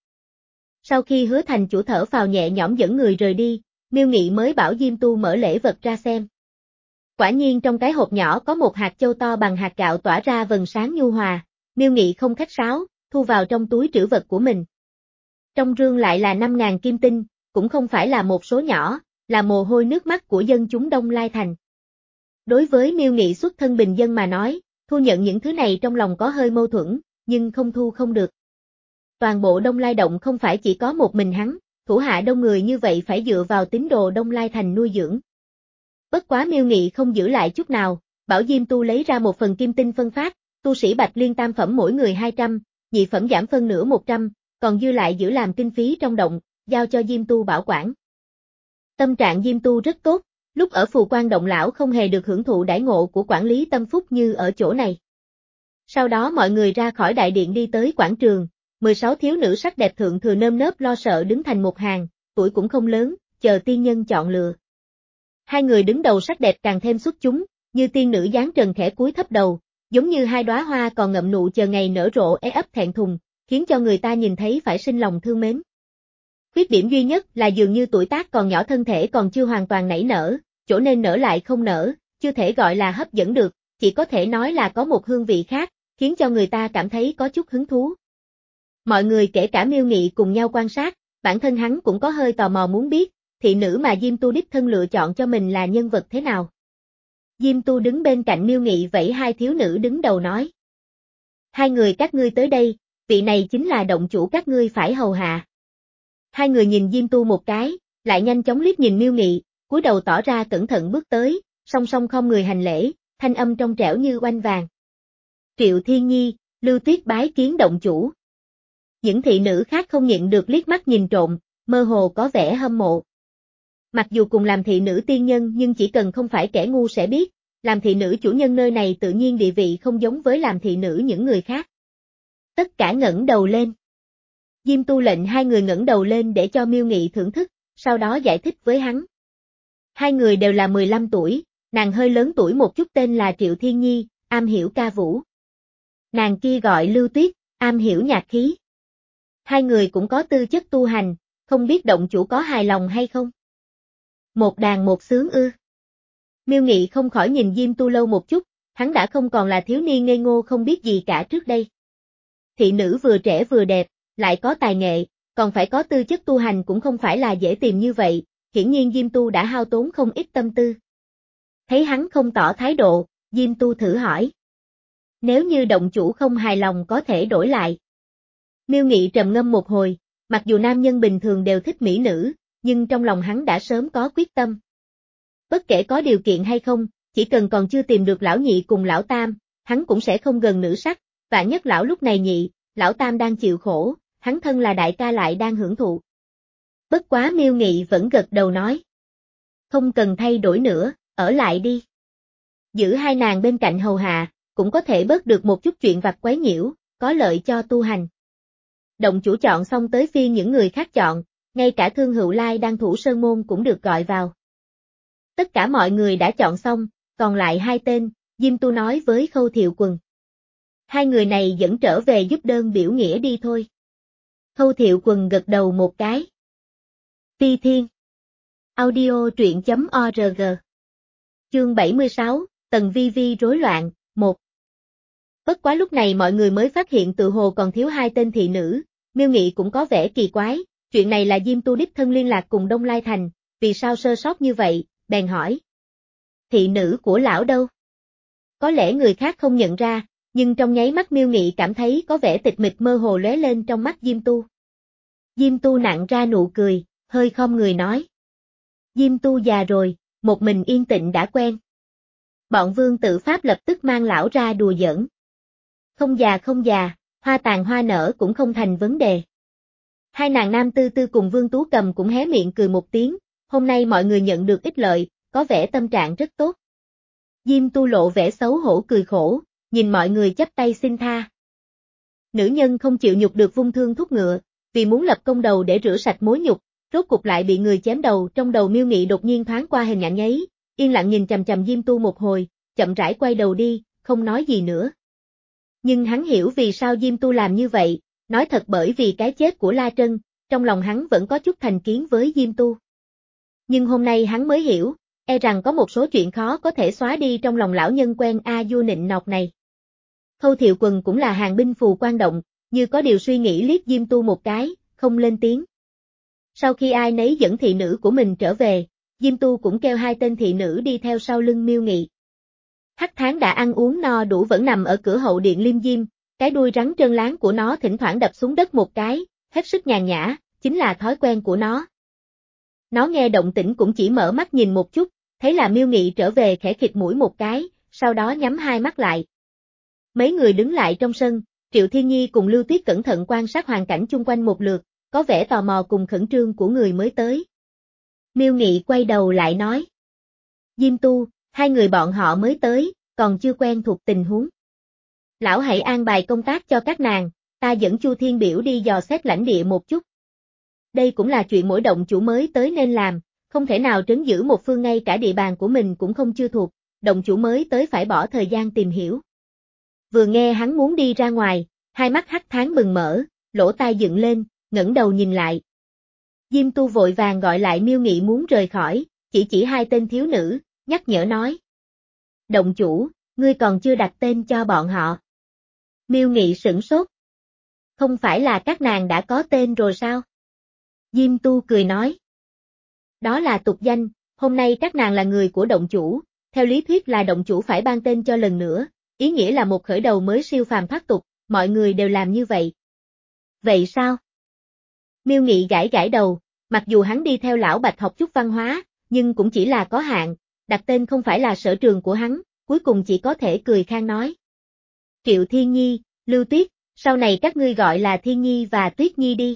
Sau khi Hứa thành chủ thở phào nhẹ nhõm dẫn người rời đi, Miêu Nghị mới bảo Diêm Tu mở lễ vật ra xem. Quả nhiên trong cái hộp nhỏ có một hạt châu to bằng hạt gạo tỏa ra vầng sáng nhu hòa, Miêu Nghị không khách sáo, thu vào trong túi trữ vật của mình. Trong rương lại là năm ngàn kim tinh, cũng không phải là một số nhỏ, là mồ hôi nước mắt của dân chúng Đông Lai Thành. Đối với Miêu Nghị xuất thân bình dân mà nói, thu nhận những thứ này trong lòng có hơi mâu thuẫn, nhưng không thu không được. Toàn bộ Đông Lai Động không phải chỉ có một mình hắn, thủ hạ đông người như vậy phải dựa vào tín đồ Đông Lai Thành nuôi dưỡng. Bất quá Miêu Nghị không giữ lại chút nào, bảo Diêm Tu lấy ra một phần kim tinh phân phát, tu sĩ Bạch Liên tam phẩm mỗi người hai trăm, nhị phẩm giảm phân nửa một trăm, còn dư lại giữ làm kinh phí trong động, giao cho Diêm Tu bảo quản. Tâm trạng Diêm Tu rất tốt, lúc ở Phù Quan Động lão không hề được hưởng thụ đãi ngộ của quản lý tâm phúc như ở chỗ này. Sau đó mọi người ra khỏi đại điện đi tới quảng trường, mười sáu thiếu nữ sắc đẹp thượng thừa nơm nớp lo sợ đứng thành một hàng, tuổi cũng không lớn, chờ tiên nhân chọn lựa. Hai người đứng đầu sắc đẹp càng thêm xuất chúng, như tiên nữ dáng trần khẽ cúi thấp đầu, giống như hai đóa hoa còn ngậm nụ chờ ngày nở rộ é ấp thẹn thùng, khiến cho người ta nhìn thấy phải sinh lòng thương mến. Khuyết điểm duy nhất là dường như tuổi tác còn nhỏ, thân thể còn chưa hoàn toàn nảy nở, chỗ nên nở lại không nở, chưa thể gọi là hấp dẫn được, chỉ có thể nói là có một hương vị khác, khiến cho người ta cảm thấy có chút hứng thú. Mọi người kể cả Miêu Nghị cùng nhau quan sát, bản thân hắn cũng có hơi tò mò muốn biết, thị nữ mà Diêm Tu đích thân lựa chọn cho mình là nhân vật thế nào. Diêm Tu đứng bên cạnh Miêu Nghị vẫy hai thiếu nữ đứng đầu nói. Hai người các ngươi tới đây, vị này chính là động chủ các ngươi phải hầu hạ. Hai người nhìn Diêm Tu một cái, lại nhanh chóng liếc nhìn Miêu Nghị, cúi đầu tỏ ra cẩn thận bước tới, song song không người hành lễ, thanh âm trong trẻo như oanh vàng. Triệu Thiên Nhi, Lưu Tuyết bái kiến động chủ. Những thị nữ khác không nhịn được liếc mắt nhìn trộm, mơ hồ có vẻ hâm mộ. Mặc dù cùng làm thị nữ tiên nhân nhưng chỉ cần không phải kẻ ngu sẽ biết, làm thị nữ chủ nhân nơi này tự nhiên địa vị không giống với làm thị nữ những người khác. Tất cả ngẩng đầu lên. Diêm Tu lệnh hai người ngẩng đầu lên để cho Miêu Nghị thưởng thức, sau đó giải thích với hắn. Hai người đều là mười lăm tuổi, nàng hơi lớn tuổi một chút tên là Triệu Thiên Nhi, am hiểu ca vũ. Nàng kia gọi Lưu Tuyết, am hiểu nhạc khí. Hai người cũng có tư chất tu hành, không biết động chủ có hài lòng hay không? Một đàn một xướng ư. Miêu Nghị không khỏi nhìn Diêm Tu lâu một chút, hắn đã không còn là thiếu niên ngây ngô không biết gì cả trước đây. Thị nữ vừa trẻ vừa đẹp, lại có tài nghệ, còn phải có tư chất tu hành cũng không phải là dễ tìm như vậy, hiển nhiên Diêm Tu đã hao tốn không ít tâm tư. Thấy hắn không tỏ thái độ, Diêm Tu thử hỏi. Nếu như động chủ không hài lòng có thể đổi lại. Miêu Nghị trầm ngâm một hồi, mặc dù nam nhân bình thường đều thích mỹ nữ, nhưng trong lòng hắn đã sớm có quyết tâm. Bất kể có điều kiện hay không, chỉ cần còn chưa tìm được lão nhị cùng lão tam, hắn cũng sẽ không gần nữ sắc, và nhất lão lúc này nhị, lão tam đang chịu khổ, hắn thân là đại ca lại đang hưởng thụ. Bất quá Miêu Nghị vẫn gật đầu nói. Không cần thay đổi nữa, ở lại đi. Giữ hai nàng bên cạnh hầu hạ, cũng có thể bớt được một chút chuyện vặt quấy nhiễu, có lợi cho tu hành. Động chủ chọn xong tới phiên những người khác chọn, ngay cả Thương Hữu Lai đang thủ sơn môn cũng được gọi vào. Tất cả mọi người đã chọn xong, còn lại hai tên, Diêm Tu nói với Khâu Thiệu Quần. Hai người này dẫn trở về giúp đơn biểu nghĩa đi thôi. Khâu Thiệu Quần gật đầu một cái. Ti Thiên. Audio truyện chấm org. Chương bảy mươi sáu, Tần Vi Vi rối loạn, một. Bất quá lúc này mọi người mới phát hiện tự hồ còn thiếu hai tên thị nữ, Miêu Nghị cũng có vẻ kỳ quái, chuyện này là Diêm Tu đích thân liên lạc cùng Đông Lai Thành, vì sao sơ sót như vậy, bèn hỏi. Thị nữ của lão đâu? Có lẽ người khác không nhận ra, nhưng trong nháy mắt Miêu Nghị cảm thấy có vẻ tịch mịch mơ hồ lóe lên trong mắt Diêm Tu. Diêm Tu nặn ra nụ cười, hơi khom người nói. Diêm Tu già rồi, một mình yên tịnh đã quen. Bọn vương tự pháp lập tức mang lão ra đùa giỡn. Không già không già, hoa tàn hoa nở cũng không thành vấn đề. Hai nàng nam tư tư cùng Vương Tú Cầm cũng hé miệng cười một tiếng, hôm nay mọi người nhận được ích lợi, có vẻ tâm trạng rất tốt. Diêm Tu lộ vẻ xấu hổ cười khổ, nhìn mọi người chắp tay xin tha. Nữ nhân không chịu nhục được vung thương thúc ngựa, vì muốn lập công đầu để rửa sạch mối nhục, rốt cục lại bị người chém đầu. Trong đầu Miêu Nghị đột nhiên thoáng qua hình ảnh ấy, yên lặng nhìn chằm chằm Diêm Tu một hồi, chậm rãi quay đầu đi, không nói gì nữa. Nhưng hắn hiểu vì sao Diêm Tu làm như vậy, nói thật bởi vì cái chết của La Trân, trong lòng hắn vẫn có chút thành kiến với Diêm Tu. Nhưng hôm nay hắn mới hiểu, e rằng có một số chuyện khó có thể xóa đi trong lòng lão nhân quen A Du nịnh nọt này. Khâu Thiệu Quần cũng là hàng binh Phù Quan Động, như có điều suy nghĩ liếc Diêm Tu một cái, không lên tiếng. Sau khi ai nấy dẫn thị nữ của mình trở về, Diêm Tu cũng kêu hai tên thị nữ đi theo sau lưng Miêu Nghị. Hắc Tháng đã ăn uống no đủ vẫn nằm ở cửa hậu điện Liêm Diêm, cái đuôi rắn trơn láng của nó thỉnh thoảng đập xuống đất một cái, hết sức nhàn nhã, chính là thói quen của nó. Nó nghe động tĩnh cũng chỉ mở mắt nhìn một chút, thấy là Miêu Nghị trở về khẽ khịt mũi một cái, sau đó nhắm hai mắt lại. Mấy người đứng lại trong sân, Triệu Thiên Nhi cùng Lưu Tuyết cẩn thận quan sát hoàn cảnh chung quanh một lượt, có vẻ tò mò cùng khẩn trương của người mới tới. Miêu Nghị quay đầu lại nói. Diêm Tu, hai người bọn họ mới tới, còn chưa quen thuộc tình huống. Lão hãy an bài công tác cho các nàng, ta dẫn Chu Thiên Biểu đi dò xét lãnh địa một chút. Đây cũng là chuyện mỗi động chủ mới tới nên làm, không thể nào trấn giữ một phương ngay cả địa bàn của mình cũng không chưa thuộc, động chủ mới tới phải bỏ thời gian tìm hiểu. Vừa nghe hắn muốn đi ra ngoài, hai mắt Hắc Tháng bừng mở, lỗ tai dựng lên, ngẩng đầu nhìn lại. Diêm Tu vội vàng gọi lại Miêu Nghị muốn rời khỏi, chỉ chỉ hai tên thiếu nữ, nhắc nhở nói. Động chủ, ngươi còn chưa đặt tên cho bọn họ. Miêu Nghị sửng sốt. Không phải là các nàng đã có tên rồi sao? Diêm Tu cười nói. Đó là tục danh, hôm nay các nàng là người của động chủ, theo lý thuyết là động chủ phải ban tên cho lần nữa, ý nghĩa là một khởi đầu mới siêu phàm thoát tục, mọi người đều làm như vậy. Vậy sao? Miêu Nghị gãi gãi đầu, mặc dù hắn đi theo lão Bạch học chút văn hóa, nhưng cũng chỉ là có hạn, đặt tên không phải là sở trường của hắn, cuối cùng chỉ có thể cười khan nói. Triệu Thiên Nhi, Lưu Tuyết, sau này các ngươi gọi là Thiên Nhi và Tuyết Nhi đi.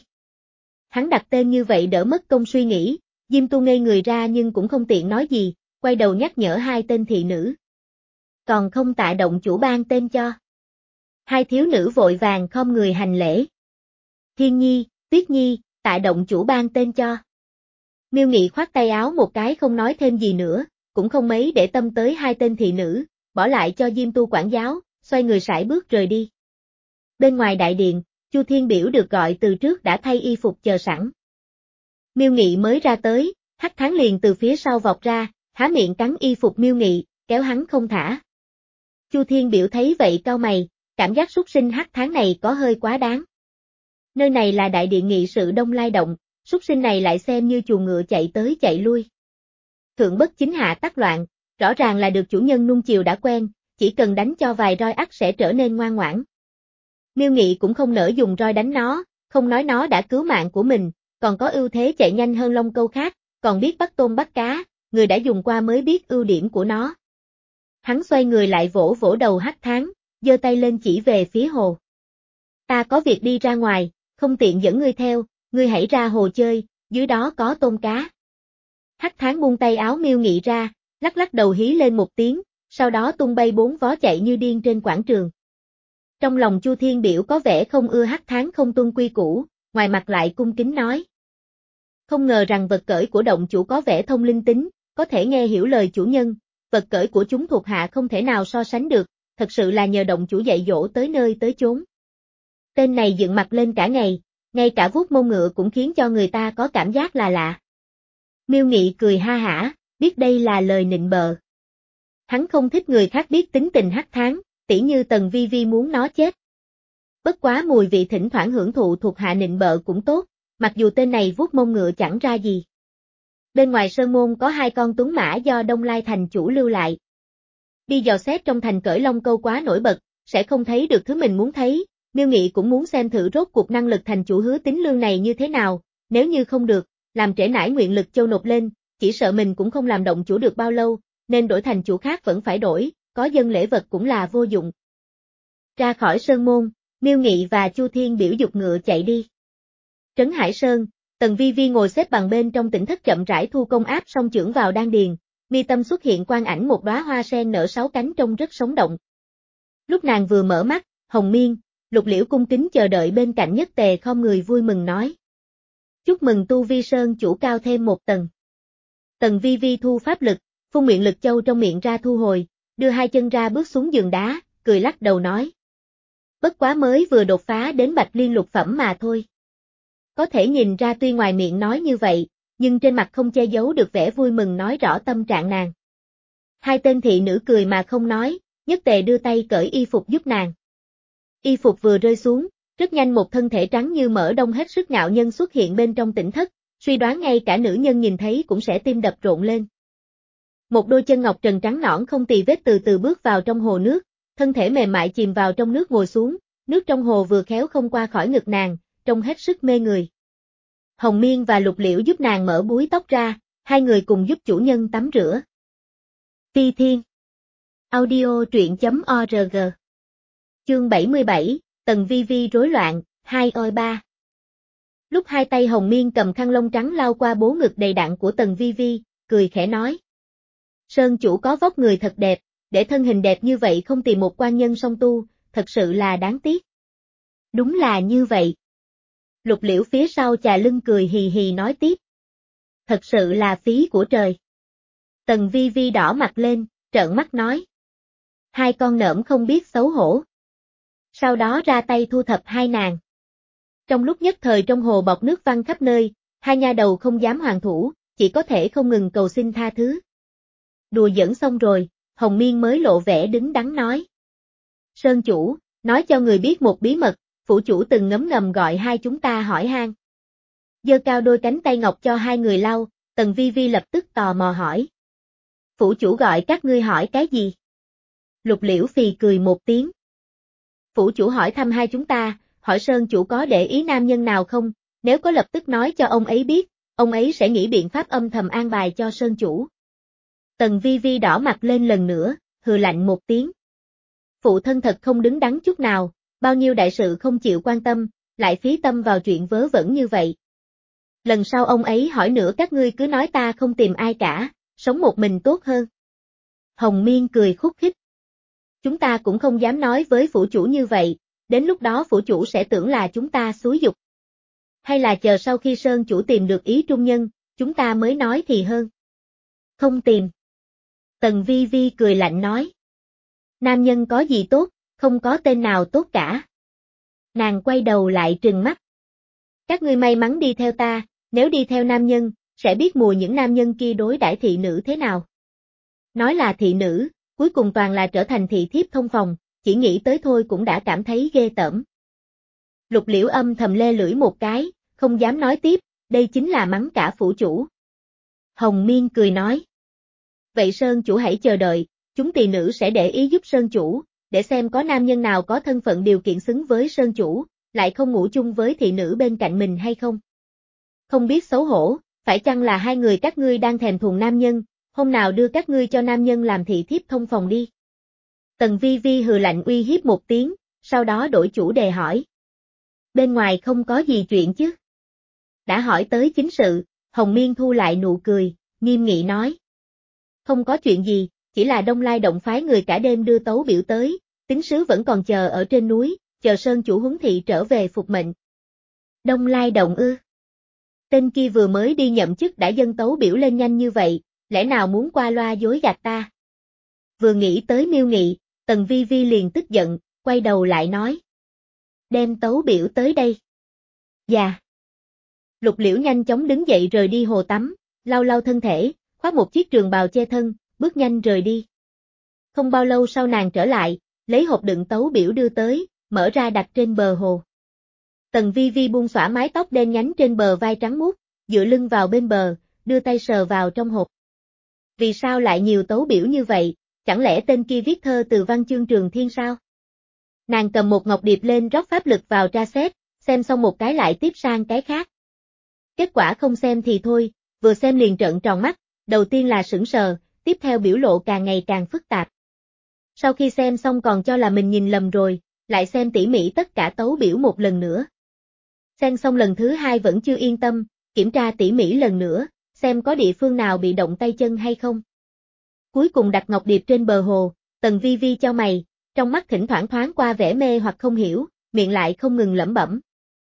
Hắn đặt tên như vậy đỡ mất công suy nghĩ, Diêm Tu ngây người ra nhưng cũng không tiện nói gì, quay đầu nhắc nhở hai tên thị nữ. Còn không tạ động chủ ban tên cho. Hai thiếu nữ vội vàng khom người hành lễ. Thiên Nhi, Tuyết Nhi, tạ động chủ ban tên cho. Miêu Nghị khoát tay áo một cái không nói thêm gì nữa, cũng không mấy để tâm tới hai tên thị nữ, bỏ lại cho Diêm Tu quản giáo, xoay người sải bước rời đi. Bên ngoài đại điện, Chu Thiên Biểu được gọi từ trước đã thay y phục chờ sẵn. Miêu Nghị mới ra tới, Hắc Tháng liền từ phía sau vọt ra, há miệng cắn y phục Miêu Nghị, kéo hắn không thả. Chu Thiên Biểu thấy vậy cau mày, cảm giác súc sinh Hắc Tháng này có hơi quá đáng. Nơi này là đại điện nghị sự Đông Lai Động, súc sinh này lại xem như chuồng ngựa chạy tới chạy lui. Thượng bất chính hạ tắc loạn, rõ ràng là được chủ nhân nuông chiều đã quen, chỉ cần đánh cho vài roi ắt sẽ trở nên ngoan ngoãn. Miêu Nghị cũng không nỡ dùng roi đánh nó, không nói nó đã cứu mạng của mình, còn có ưu thế chạy nhanh hơn long câu khác, còn biết bắt tôm bắt cá, người đã dùng qua mới biết ưu điểm của nó. Hắn xoay người lại vỗ vỗ đầu Hắc Tháng, giơ tay lên chỉ về phía hồ. Ta có việc đi ra ngoài, không tiện dẫn ngươi theo, ngươi hãy ra hồ chơi, dưới đó có tôm cá. Hắc Tháng buông tay áo Miêu Nghị ra, lắc lắc đầu hí lên một tiếng, sau đó tung bay bốn vó chạy như điên trên quảng trường. Trong lòng Chu Thiên Biểu có vẻ không ưa Hắc Tháng không tuân quy củ, ngoài mặt lại cung kính nói. Không ngờ rằng vật cởi của động chủ có vẻ thông linh tính, có thể nghe hiểu lời chủ nhân, vật cởi của chúng thuộc hạ không thể nào so sánh được, thật sự là nhờ động chủ dạy dỗ tới nơi tới chốn. Tên này dựng mặt lên cả ngày, ngay cả vuốt mông ngựa cũng khiến cho người ta có cảm giác là lạ. Miêu Nghị cười ha hả, biết đây là lời nịnh bợ. Hắn không thích người khác biết tính tình Hắc Tháng, tỉ như Tần Vi Vi muốn nó chết. Bất quá mùi vị thỉnh thoảng hưởng thụ thuộc hạ nịnh bợ cũng tốt, mặc dù tên này vuốt mông ngựa chẳng ra gì. Bên ngoài sơn môn có hai con tuấn mã do Đông Lai thành chủ lưu lại. Đi dò xét trong thành cởi long câu quá nổi bật, sẽ không thấy được thứ mình muốn thấy, Miêu Nghị cũng muốn xem thử rốt cuộc năng lực thành chủ Hứa Tính Lương này như thế nào, nếu như không được, làm trễ nải nguyện lực châu nộp lên, chỉ sợ mình cũng không làm động chủ được bao lâu, nên đổi thành chủ khác vẫn phải đổi, có dân lễ vật cũng là vô dụng. Ra khỏi sơn môn, Miêu Nghị và Chu Thiên Biểu dục ngựa chạy đi. Trấn Hải Sơn, Tần Vi Vi ngồi xếp bằng bên trong tỉnh thất chậm rãi thu công áp song chưởng vào đan điền, mi tâm xuất hiện quang ảnh một đóa hoa sen nở sáu cánh trông rất sống động. Lúc nàng vừa mở mắt, Hồng Miên, Lục Liễu cung kính chờ đợi bên cạnh Nhất Tề khom người vui mừng nói. Chúc mừng Tu Vi Sơn chủ cao thêm một tầng. Tần Vi Vi thu pháp lực, phun nguyện lực châu trong miệng ra thu hồi, đưa hai chân ra bước xuống giường đá, cười lắc đầu nói. Bất quá mới vừa đột phá đến Bạch Liên lục phẩm mà thôi. Có thể nhìn ra tuy ngoài miệng nói như vậy, nhưng trên mặt không che giấu được vẻ vui mừng nói rõ tâm trạng nàng. Hai tên thị nữ cười mà không nói, Nhất Tề đưa tay cởi y phục giúp nàng. Y phục vừa rơi xuống, rất nhanh một thân thể trắng như mỡ đông hết sức ngạo nhân xuất hiện bên trong tỉnh thất, Suy đoán ngay cả nữ nhân nhìn thấy cũng sẽ tim đập rộn lên. Một đôi chân ngọc trần trắng nõn không tì vết từ từ bước vào trong hồ nước, thân thể mềm mại chìm vào trong nước ngồi xuống, nước trong hồ vừa khéo không qua khỏi ngực nàng, trông hết sức mê người. Hồng Miên và Lục Liễu giúp nàng mở búi tóc ra, hai người cùng giúp chủ nhân tắm rửa. Phi Thiên Audio truyện chấm org Chương bảy mươi bảy, Tần Vi Vi rối loạn, hai oi ba. Lúc hai tay Hồng Miên cầm khăn lông trắng lau qua bố ngực đầy đặn của Tần Vi Vi, cười khẽ nói. Sơn chủ có vóc người thật đẹp, để thân hình đẹp như vậy không tìm một quan nhân song tu, thật sự là đáng tiếc. Đúng là như vậy. Lục Liễu phía sau chà lưng cười hì hì nói tiếp. Thật sự là phí của trời. Tần Vi Vi đỏ mặt lên, trợn mắt nói. Hai con nỡm không biết xấu hổ. Sau đó ra tay thu thập hai nàng. Trong lúc nhất thời trong hồ bọt nước văng khắp nơi, hai nha đầu không dám hoàn thủ, chỉ có thể không ngừng cầu xin tha thứ. Đùa giỡn xong rồi, Hồng Miên mới lộ vẻ đứng đắn nói. Sơn chủ, nói cho người biết một bí mật, phủ chủ từng ngấm ngầm gọi hai chúng ta hỏi han. Giơ cao đôi cánh tay ngọc cho hai người lau, Tần Vi Vi lập tức tò mò hỏi. Phủ chủ gọi các ngươi hỏi cái gì? Lục Liễu phì cười một tiếng. Phủ chủ hỏi thăm hai chúng ta, hỏi Sơn chủ có để ý nam nhân nào không, nếu có lập tức nói cho ông ấy biết, ông ấy sẽ nghĩ biện pháp âm thầm an bài cho Sơn chủ. Tần Vi Vi đỏ mặt lên lần nữa, hừ lạnh một tiếng. Phụ thân thật không đứng đắn chút nào, bao nhiêu đại sự không chịu quan tâm, lại phí tâm vào chuyện vớ vẩn như vậy. Lần sau ông ấy hỏi nữa các ngươi cứ nói ta không tìm ai cả, sống một mình tốt hơn. Hồng Miên cười khúc khích. Chúng ta cũng không dám nói với phủ chủ như vậy, đến lúc đó phủ chủ sẽ tưởng là chúng ta xúi giục. Hay là chờ sau khi Sơn chủ tìm được ý trung nhân, chúng ta mới nói thì hơn. Không tìm. Tần Vi Vi cười lạnh nói. Nam nhân có gì tốt, không có tên nào tốt cả. Nàng quay đầu lại trừng mắt. Các ngươi may mắn đi theo ta, nếu đi theo nam nhân, sẽ biết mùi những nam nhân kia đối đãi thị nữ thế nào. Nói là thị nữ, cuối cùng toàn là trở thành thị thiếp thông phòng, chỉ nghĩ tới thôi cũng đã cảm thấy ghê tởm. Lục Liễu âm thầm le lưỡi một cái, không dám nói tiếp, đây chính là mắng cả phủ chủ. Hồng Miên cười nói. Vậy Sơn chủ hãy chờ đợi, chúng tỳ nữ sẽ để ý giúp Sơn chủ, để xem có nam nhân nào có thân phận điều kiện xứng với Sơn chủ, lại không ngủ chung với thị nữ bên cạnh mình hay không. Không biết xấu hổ, phải chăng là hai người các ngươi đang thèm thuồng nam nhân, hôm nào đưa các ngươi cho nam nhân làm thị thiếp thông phòng đi. Tần Vi Vi hừ lạnh uy hiếp một tiếng, sau đó đổi chủ đề hỏi. Bên ngoài không có gì chuyện chứ? Đã hỏi tới chính sự, Hồng Miên thu lại nụ cười, nghiêm nghị nói. Không có chuyện gì, chỉ là Đông Lai động phái người cả đêm đưa tấu biểu tới, tín sứ vẫn còn chờ ở trên núi, chờ Sơn chủ huấn thị trở về phục mệnh. Đông Lai động ư? Tên kia vừa mới đi nhậm chức đã dâng tấu biểu lên nhanh như vậy, lẽ nào muốn qua loa dối gạt ta? Vừa nghĩ tới Miêu Nghị, Tần Vi Vi liền tức giận, quay đầu lại nói. Đem tấu biểu tới đây. Dạ. Lục Liễu nhanh chóng đứng dậy rời đi hồ tắm, lau lau thân thể, khoác một chiếc trường bào che thân, bước nhanh rời đi. Không bao lâu sau nàng trở lại, lấy hộp đựng tấu biểu đưa tới, mở ra đặt trên bờ hồ. Tần Vi Vi buông xõa mái tóc đen nhánh trên bờ vai trắng muốt, dựa lưng vào bên bờ, đưa tay sờ vào trong hộp. Vì sao lại nhiều tấu biểu như vậy, chẳng lẽ tên kia viết thơ từ văn chương Trường Thiên sao? Nàng cầm một ngọc điệp lên rót pháp lực vào tra xét, xem xong một cái lại tiếp sang cái khác. Kết quả không xem thì thôi, vừa xem liền trợn tròn mắt, đầu tiên là sững sờ, tiếp theo biểu lộ càng ngày càng phức tạp. Sau khi xem xong còn cho là mình nhìn lầm rồi, lại xem tỉ mỉ tất cả tấu biểu một lần nữa. Xem xong lần thứ hai vẫn chưa yên tâm, kiểm tra tỉ mỉ lần nữa, xem có địa phương nào bị động tay chân hay không. Cuối cùng đặt ngọc điệp trên bờ hồ, Tần Vi Vi chau mày, trong mắt thỉnh thoảng thoáng qua vẻ mê hoặc không hiểu, miệng lại không ngừng lẩm bẩm.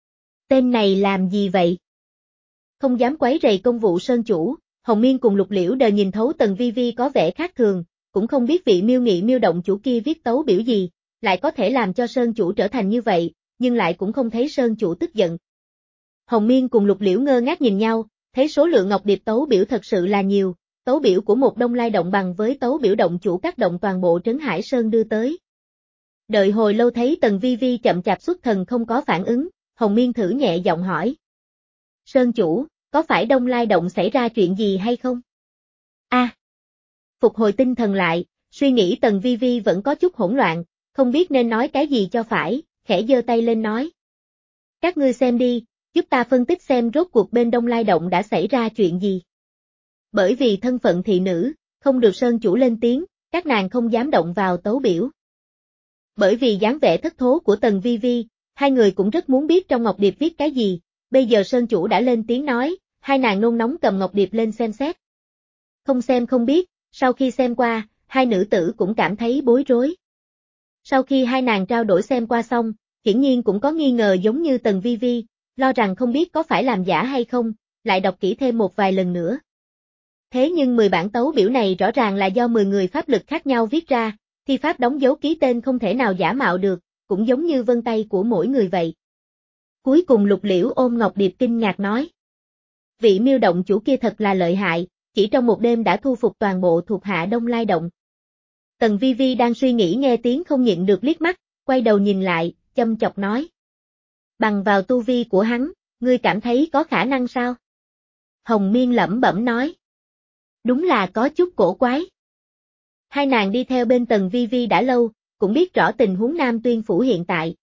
Tên này làm gì vậy? Không dám quấy rầy công vụ Sơn chủ, Hồng Miên cùng Lục Liễu đều nhìn thấu Tần Vi Vi có vẻ khác thường, cũng không biết vị Miêu Nghị Miêu động chủ kia viết tấu biểu gì, lại có thể làm cho Sơn chủ trở thành như vậy, nhưng lại cũng không thấy Sơn chủ tức giận. Hồng Miên cùng Lục Liễu ngơ ngác nhìn nhau, thấy số lượng ngọc điệp tấu biểu thật sự là nhiều, tấu biểu của một Đông Lai động bằng với tấu biểu động chủ các động toàn bộ Trấn Hải Sơn đưa tới. Đợi hồi lâu thấy Tần Vi Vi chậm chạp xuất thần không có phản ứng, Hồng Miên thử nhẹ giọng hỏi. Sơn chủ, có phải Đông Lai Động xảy ra chuyện gì hay không? A. À, phục hồi tinh thần lại, suy nghĩ Tần Vi Vi vẫn có chút hỗn loạn, không biết nên nói cái gì cho phải, khẽ giơ tay lên nói. Các ngươi xem đi, giúp ta phân tích xem rốt cuộc bên Đông Lai Động đã xảy ra chuyện gì. Bởi vì thân phận thị nữ, không được Sơn chủ lên tiếng, các nàng không dám động vào tấu biểu. Bởi vì dáng vẻ thất thố của Tần Vi Vi, hai người cũng rất muốn biết trong ngọc điệp viết cái gì, bây giờ Sơn chủ đã lên tiếng nói, hai nàng nôn nóng cầm ngọc điệp lên xem xét. Không xem không biết, sau khi xem qua, hai nữ tử cũng cảm thấy bối rối. Sau khi hai nàng trao đổi xem qua xong, hiển nhiên cũng có nghi ngờ giống như Tần Vi Vi, lo rằng không biết có phải làm giả hay không, lại đọc kỹ thêm một vài lần nữa. Thế nhưng mười bản tấu biểu này rõ ràng là do mười người pháp lực khác nhau viết ra, thi pháp đóng dấu ký tên không thể nào giả mạo được, cũng giống như vân tay của mỗi người vậy. Cuối cùng Lục Liễu ôm ngọc điệp kinh ngạc nói. Vị Miêu động chủ kia thật là lợi hại, chỉ trong một đêm đã thu phục toàn bộ thuộc hạ Đông Lai Động. Tần Vi Vi đang suy nghĩ nghe tiếng không nhịn được liếc mắt, quay đầu nhìn lại, châm chọc nói. Bằng vào tu vi của hắn, ngươi cảm thấy có khả năng sao? Hồng Miên lẩm bẩm nói. Đúng là có chút cổ quái. Hai nàng đi theo bên Tần Vi Vi đã lâu, cũng biết rõ tình huống Nam Tuyên Phủ hiện tại.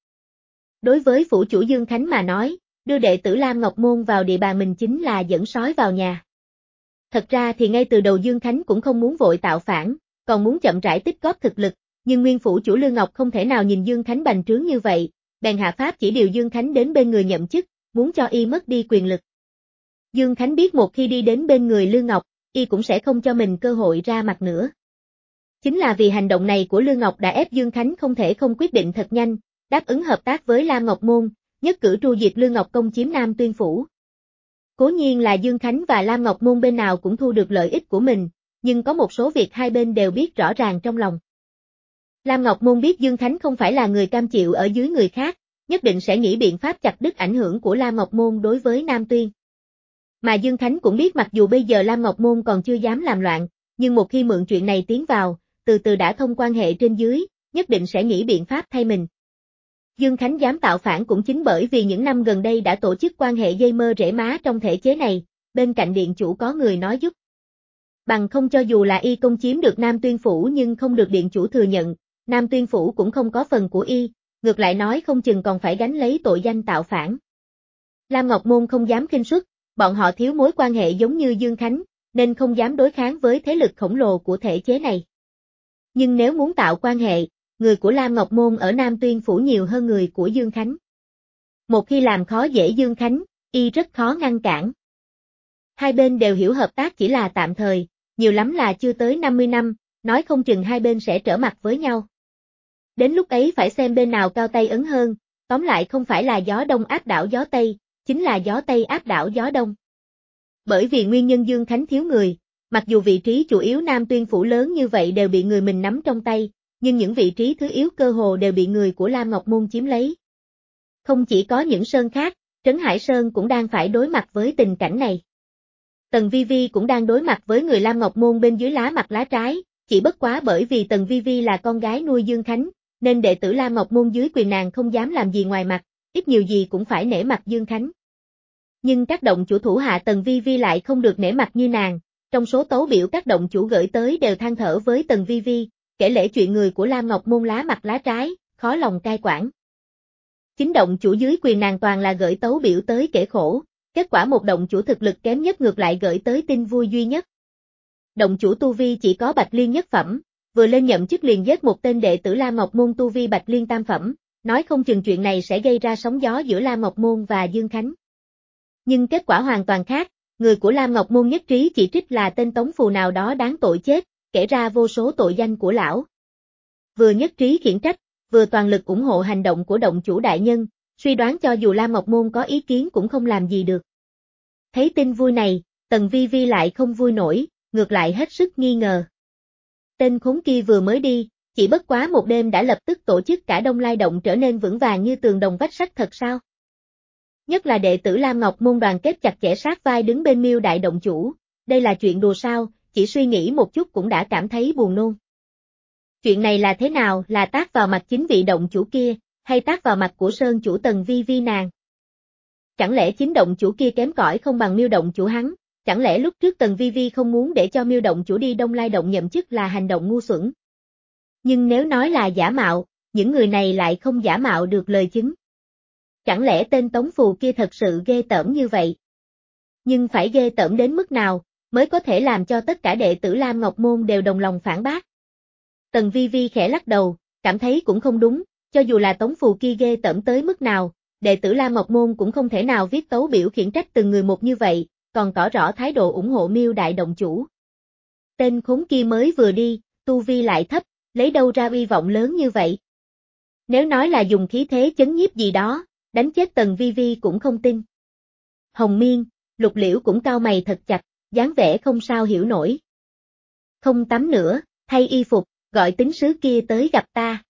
Đối với phủ chủ Dương Khánh mà nói, đưa đệ tử Lam Ngọc Môn vào địa bàn mình chính là dẫn sói vào nhà. Thật ra thì ngay từ đầu Dương Khánh cũng không muốn vội tạo phản, còn muốn chậm rãi tích góp thực lực, nhưng nguyên phủ chủ Lương Ngọc không thể nào nhìn Dương Khánh bành trướng như vậy, bèn hạ pháp chỉ điều Dương Khánh đến bên người nhậm chức, muốn cho y mất đi quyền lực. Dương Khánh biết một khi đi đến bên người Lương Ngọc, y cũng sẽ không cho mình cơ hội ra mặt nữa. Chính là vì hành động này của Lương Ngọc đã ép Dương Khánh không thể không quyết định thật nhanh, đáp ứng hợp tác với Lam Ngọc Môn, nhất cử tru diệt Lương Ngọc công chiếm Nam Tuyên Phủ. Cố nhiên là Dương Khánh và Lam Ngọc Môn bên nào cũng thu được lợi ích của mình, nhưng có một số việc hai bên đều biết rõ ràng trong lòng. Lam Ngọc Môn biết Dương Khánh không phải là người cam chịu ở dưới người khác, nhất định sẽ nghĩ biện pháp chặt đứt ảnh hưởng của Lam Ngọc Môn đối với Nam Tuyên. Mà Dương Khánh cũng biết mặc dù bây giờ Lam Ngọc Môn còn chưa dám làm loạn, nhưng một khi mượn chuyện này tiến vào, từ từ đã thông quan hệ trên dưới, nhất định sẽ nghĩ biện pháp thay mình. Dương Khánh dám tạo phản cũng chính bởi vì những năm gần đây đã tổ chức quan hệ dây mơ rễ má trong thể chế này, bên cạnh điện chủ có người nói giúp. Bằng không cho dù là y công chiếm được Nam Tuyên Phủ nhưng không được điện chủ thừa nhận, Nam Tuyên Phủ cũng không có phần của y, ngược lại nói không chừng còn phải gánh lấy tội danh tạo phản. Lam Ngọc Môn không dám khinh suất, bọn họ thiếu mối quan hệ giống như Dương Khánh, nên không dám đối kháng với thế lực khổng lồ của thể chế này. Nhưng nếu muốn tạo quan hệ, người của Lam Ngọc Môn ở Nam Tuyên Phủ nhiều hơn người của Dương Khánh. Một khi làm khó dễ Dương Khánh, y rất khó ngăn cản. Hai bên đều hiểu hợp tác chỉ là tạm thời, nhiều lắm là chưa tới năm mươi năm, nói không chừng hai bên sẽ trở mặt với nhau. Đến lúc ấy phải xem bên nào cao tay ấn hơn, tóm lại không phải là gió đông áp đảo gió tây, chính là gió tây áp đảo gió đông. Bởi vì nguyên nhân Dương Khánh thiếu người, mặc dù vị trí chủ yếu Nam Tuyên Phủ lớn như vậy đều bị người mình nắm trong tay, nhưng những vị trí thứ yếu cơ hồ đều bị người của Lam Ngọc Môn chiếm lấy. Không chỉ có những sơn khác, Trấn Hải Sơn cũng đang phải đối mặt với tình cảnh này. Tần Vi Vi cũng đang đối mặt với người Lam Ngọc Môn bên dưới lá mặt lá trái, chỉ bất quá bởi vì Tần Vi Vi là con gái nuôi Dương Khánh, nên đệ tử Lam Ngọc Môn dưới quyền nàng không dám làm gì ngoài mặt, ít nhiều gì cũng phải nể mặt Dương Khánh. Nhưng các động chủ thủ hạ Tần Vi Vi lại không được nể mặt như nàng, trong số tấu biểu các động chủ gửi tới đều than thở với Tần Vi Vi, kể lể chuyện người của Lam Ngọc Môn lá mặt lá trái, khó lòng cai quản. Chính động chủ dưới quyền nàng toàn là gửi tấu biểu tới kể khổ, kết quả một động chủ thực lực kém nhất ngược lại gửi tới tin vui duy nhất. Động chủ tu vi chỉ có Bạch Liên nhất phẩm, vừa lên nhậm chức liền giết một tên đệ tử Lam Ngọc Môn tu vi Bạch Liên tam phẩm, nói không chừng chuyện này sẽ gây ra sóng gió giữa Lam Ngọc Môn và Dương Khánh. Nhưng kết quả hoàn toàn khác, người của Lam Ngọc Môn nhất trí chỉ trích là tên tống phù nào đó đáng tội chết, kể ra vô số tội danh của lão. Vừa nhất trí khiển trách, vừa toàn lực ủng hộ hành động của động chủ đại nhân, suy đoán cho dù Lam Ngọc Môn có ý kiến cũng không làm gì được. Thấy tin vui này, Tần Vi Vi lại không vui nổi, ngược lại hết sức nghi ngờ. Tên khốn kia vừa mới đi, chỉ bất quá một đêm đã lập tức tổ chức cả Đông Lai Động trở nên vững vàng như tường đồng vách sắt thật sao? Nhất là đệ tử Lam Ngọc Môn đoàn kết chặt chẽ sát vai đứng bên Miêu đại động chủ, đây là chuyện đùa sao, chỉ suy nghĩ một chút cũng đã cảm thấy buồn nôn. Chuyện này là thế nào, là tác vào mặt chính vị động chủ kia, hay tác vào mặt của Sơn chủ Tần Vi Vi nàng? Chẳng lẽ chính động chủ kia kém cỏi không bằng Miêu động chủ hắn, chẳng lẽ lúc trước Tần Vi Vi không muốn để cho Miêu động chủ đi Đông Lai động nhậm chức là hành động ngu xuẩn? Nhưng nếu nói là giả mạo, những người này lại không giả mạo được lời chứng. Chẳng lẽ tên Tống Phù kia thật sự ghê tởm như vậy? Nhưng phải ghê tởm đến mức nào, mới có thể làm cho tất cả đệ tử Lam Ngọc Môn đều đồng lòng phản bác? Tần Vi Vi khẽ lắc đầu, cảm thấy cũng không đúng, cho dù là Tống Phù kia ghê tởm tới mức nào, đệ tử Lam Ngọc Môn cũng không thể nào viết tấu biểu khiển trách từng người một như vậy, còn tỏ rõ thái độ ủng hộ Miêu đại động chủ. Tên khốn kia mới vừa đi, tu vi lại thấp, lấy đâu ra uy vọng lớn như vậy? Nếu nói là dùng khí thế chấn nhiếp gì đó, đánh chết Tần Vi Vi cũng không tin. Hồng Miên, Lục Liễu cũng cau mày thật chặt, dáng vẻ không sao hiểu nổi. Không tắm nữa, thay y phục, gọi tín sứ kia tới gặp ta.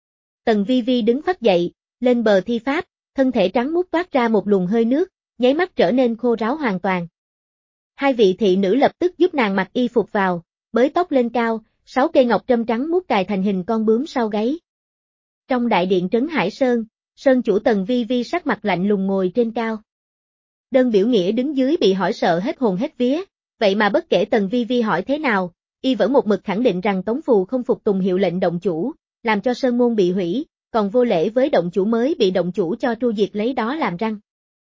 Tần Vi Vi đứng phắt dậy, lên bờ thi pháp, thân thể trắng muốt toát ra một luồng hơi nước, nháy mắt trở nên khô ráo hoàn toàn. Hai vị thị nữ lập tức giúp nàng mặc y phục vào, bới tóc lên cao, sáu cây ngọc trâm trắng muốt cài thành hình con bướm sau gáy. Trong đại điện trấn Hải Sơn, Sơn chủ Tần Vi Vi sắc mặt lạnh lùng ngồi trên cao. Đơn Biểu Nghĩa đứng dưới bị hỏi sợ hết hồn hết vía, vậy mà bất kể Tần Vi Vi hỏi thế nào, y vẫn một mực khẳng định rằng Tống Phù không phục tùng hiệu lệnh động chủ, làm cho Sơn môn bị hủy, còn vô lễ với động chủ mới bị động chủ cho tru diệt lấy đó làm răng.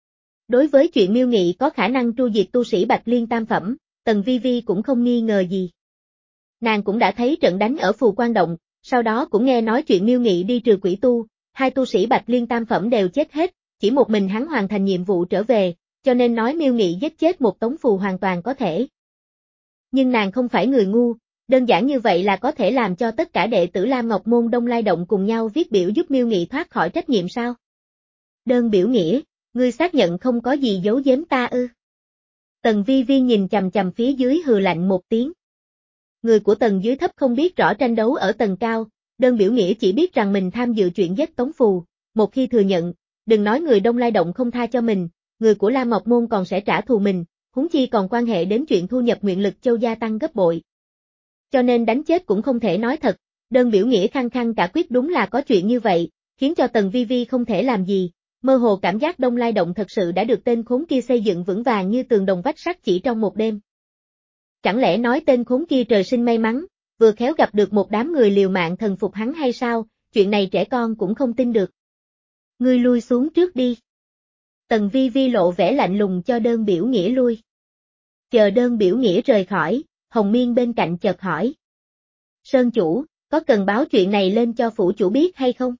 Đối với chuyện Miêu Nghị có khả năng tru diệt tu sĩ Bạch Liên tam phẩm, Tần Vi Vi cũng không nghi ngờ gì. Nàng cũng đã thấy trận đánh ở Phù Quan Động, sau đó cũng nghe nói chuyện Miêu Nghị đi trừ quỷ tu, hai tu sĩ Bạch Liên tam phẩm đều chết hết, chỉ một mình hắn hoàn thành nhiệm vụ trở về, cho nên nói Miêu Nghị giết chết một Tống Phù hoàn toàn có thể. Nhưng nàng không phải người ngu, đơn giản như vậy là có thể làm cho tất cả đệ tử Lam Ngọc Môn Đông Lai Động cùng nhau viết biểu giúp Miêu Nghị thoát khỏi trách nhiệm sao? Đơn Biểu Nghĩa, ngươi xác nhận không có gì giấu giếm ta ư? Tần Vi Vi nhìn chằm chằm phía dưới hừ lạnh một tiếng. Người của tầng dưới thấp không biết rõ tranh đấu ở tầng cao, Đơn Biểu Nghĩa chỉ biết rằng mình tham dự chuyện giết Tống Phù, một khi thừa nhận, đừng nói người Đông Lai Động không tha cho mình, người của Lam Ngọc Môn còn sẽ trả thù mình, huống chi còn quan hệ đến chuyện thu nhập nguyện lực châu gia tăng gấp bội. Cho nên đánh chết cũng không thể nói thật, Đơn Biểu Nghĩa khăng khăng cả quyết đúng là có chuyện như vậy, khiến cho Tần Vi Vi không thể làm gì, mơ hồ cảm giác Đông Lai Động thật sự đã được tên khốn kia xây dựng vững vàng như tường đồng vách sắt chỉ trong một đêm. Chẳng lẽ nói tên khốn kia trời sinh may mắn, vừa khéo gặp được một đám người liều mạng thần phục hắn hay sao, chuyện này trẻ con cũng không tin được. Ngươi lui xuống trước đi. Tần Vi Vi lộ vẻ lạnh lùng cho Đơn Biểu Nghĩa lui. Chờ Đơn Biểu Nghĩa rời khỏi, Hồng Miên bên cạnh chợt hỏi. Sơn chủ, có cần báo chuyện này lên cho phủ chủ biết hay không?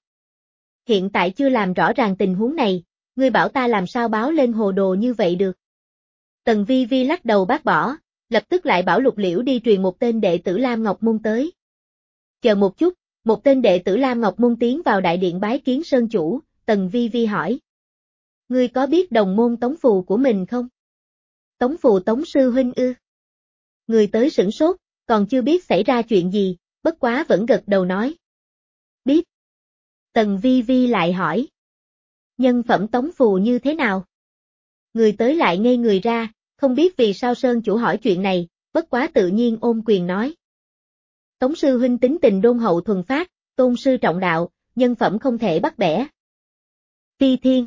Hiện tại chưa làm rõ ràng tình huống này, ngươi bảo ta làm sao báo lên hồ đồ như vậy được. Tần Vi Vi lắc đầu bác bỏ, lập tức lại bảo Lục Liễu đi truyền một tên đệ tử Lam Ngọc Môn tới. Chờ một chút, một tên đệ tử Lam Ngọc Môn tiến vào đại điện bái kiến Sơn chủ, Tần Vi Vi hỏi. Ngươi có biết đồng môn Tống Phù của mình không? Tống Phù Tống sư huynh ư? Người tới sửng sốt, còn chưa biết xảy ra chuyện gì, bất quá vẫn gật đầu nói. Biết. Tần Vi Vi lại hỏi. Nhân phẩm Tống Phù như thế nào? Người tới lại ngây người ra, không biết vì sao Sơn chủ hỏi chuyện này, bất quá tự nhiên ôm quyền nói. Tống sư huynh tính tình đôn hậu thuần phát, tôn sư trọng đạo, nhân phẩm không thể bắt bẻ. Ti Thiên.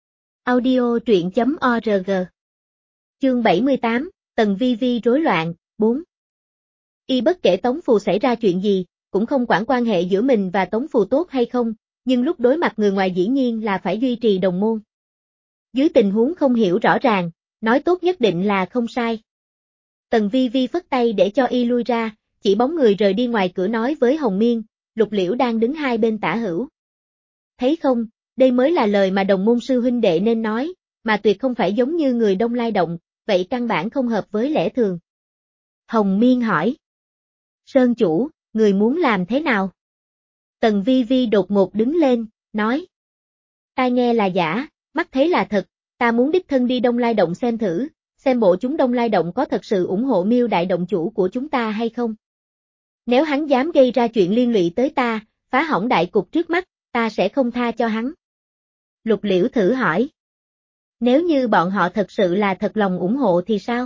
Audio truyện chấm org. Chương bảy mươi tám, Tần Vi Vi rối loạn, bốn. Y bất kể Tống Phù xảy ra chuyện gì, cũng không quản quan hệ giữa mình và Tống Phù tốt hay không, nhưng lúc đối mặt người ngoài dĩ nhiên là phải duy trì đồng môn. Dưới tình huống không hiểu rõ ràng, nói tốt nhất định là không sai. Tần Vi Vi phất tay để cho y lui ra, chỉ bóng người rời đi ngoài cửa nói với Hồng Miên, Lục Liễu đang đứng hai bên tả hữu. Thấy không, đây mới là lời mà đồng môn sư huynh đệ nên nói, mà tuyệt không phải giống như người Đông Lai Động, vậy căn bản không hợp với lẽ thường. Hồng Miên hỏi. Sơn chủ, người muốn làm thế nào? Tần Vi Vi đột ngột đứng lên, nói. Tai nghe là giả, mắt thấy là thật, ta muốn đích thân đi Đông Lai Động xem thử, xem bộ chúng Đông Lai Động có thật sự ủng hộ Miêu đại động chủ của chúng ta hay không. Nếu hắn dám gây ra chuyện liên lụy tới ta, phá hỏng đại cục trước mắt, ta sẽ không tha cho hắn. Lục Liễu thử hỏi. Nếu như bọn họ thật sự là thật lòng ủng hộ thì sao?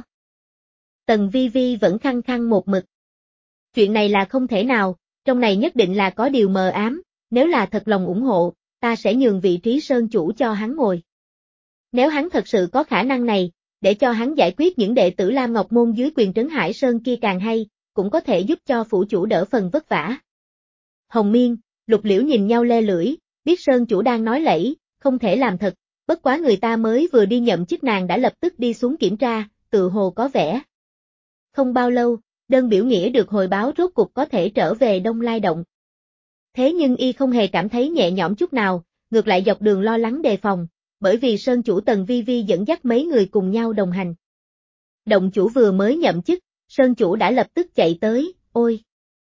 Tần Vi Vi vẫn khăng khăng một mực. Chuyện này là không thể nào, trong này nhất định là có điều mờ ám, nếu là thật lòng ủng hộ, ta sẽ nhường vị trí sơn chủ cho hắn ngồi. Nếu hắn thật sự có khả năng này, để cho hắn giải quyết những đệ tử Lam Ngọc Môn dưới quyền trấn Hải Sơn kia càng hay, cũng có thể giúp cho phủ chủ đỡ phần vất vả. Hồng Miên, Lục Liễu nhìn nhau le lưỡi, biết Sơn chủ đang nói lẫy, không thể làm thật, bất quá người ta mới vừa đi nhậm chức nàng đã lập tức đi xuống kiểm tra, tự hồ có vẻ. Không bao lâu, đơn biểu nghĩa được hồi báo rốt cục có thể trở về Đông Lai Động. Thế nhưng y không hề cảm thấy nhẹ nhõm chút nào, ngược lại dọc đường lo lắng đề phòng, bởi vì Sơn chủ Tần Vi Vi dẫn dắt mấy người cùng nhau đồng hành. Động chủ vừa mới nhậm chức, Sơn chủ đã lập tức chạy tới, ôi!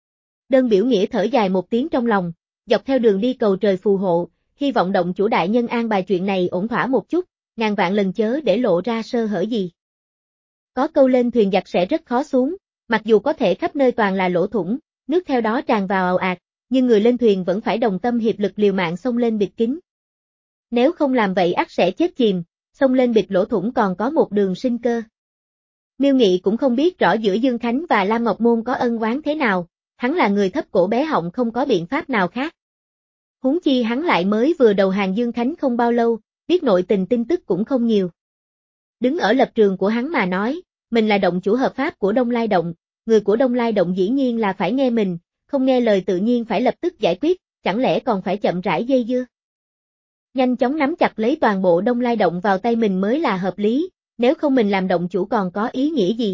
Đơn biểu nghĩa thở dài một tiếng trong lòng, dọc theo đường đi cầu trời phù hộ, hy vọng động chủ đại nhân an bài chuyện này ổn thỏa một chút, ngàn vạn lần chớ để lộ ra sơ hở gì. Có câu lên thuyền giặc sẽ rất khó xuống, mặc dù có thể khắp nơi toàn là lỗ thủng, nước theo đó tràn vào ào ạt, nhưng người lên thuyền vẫn phải đồng tâm hiệp lực liều mạng xông lên bịt kín. Nếu không làm vậy ắt sẽ chết chìm, xông lên bịt lỗ thủng còn có một đường sinh cơ. Miêu Nghị cũng không biết rõ giữa Dương Khánh và Lam Ngọc Môn có ân oán thế nào, hắn là người thấp cổ bé họng không có biện pháp nào khác. Huống chi hắn lại mới vừa đầu hàng Dương Khánh không bao lâu, biết nội tình tin tức cũng không nhiều. Đứng ở lập trường của hắn mà nói, mình là động chủ hợp pháp của Đông Lai Động, người của Đông Lai Động dĩ nhiên là phải nghe mình, không nghe lời tự nhiên phải lập tức giải quyết, chẳng lẽ còn phải chậm rãi dây dưa. Nhanh chóng nắm chặt lấy toàn bộ Đông Lai Động vào tay mình mới là hợp lý, nếu không mình làm động chủ còn có ý nghĩa gì.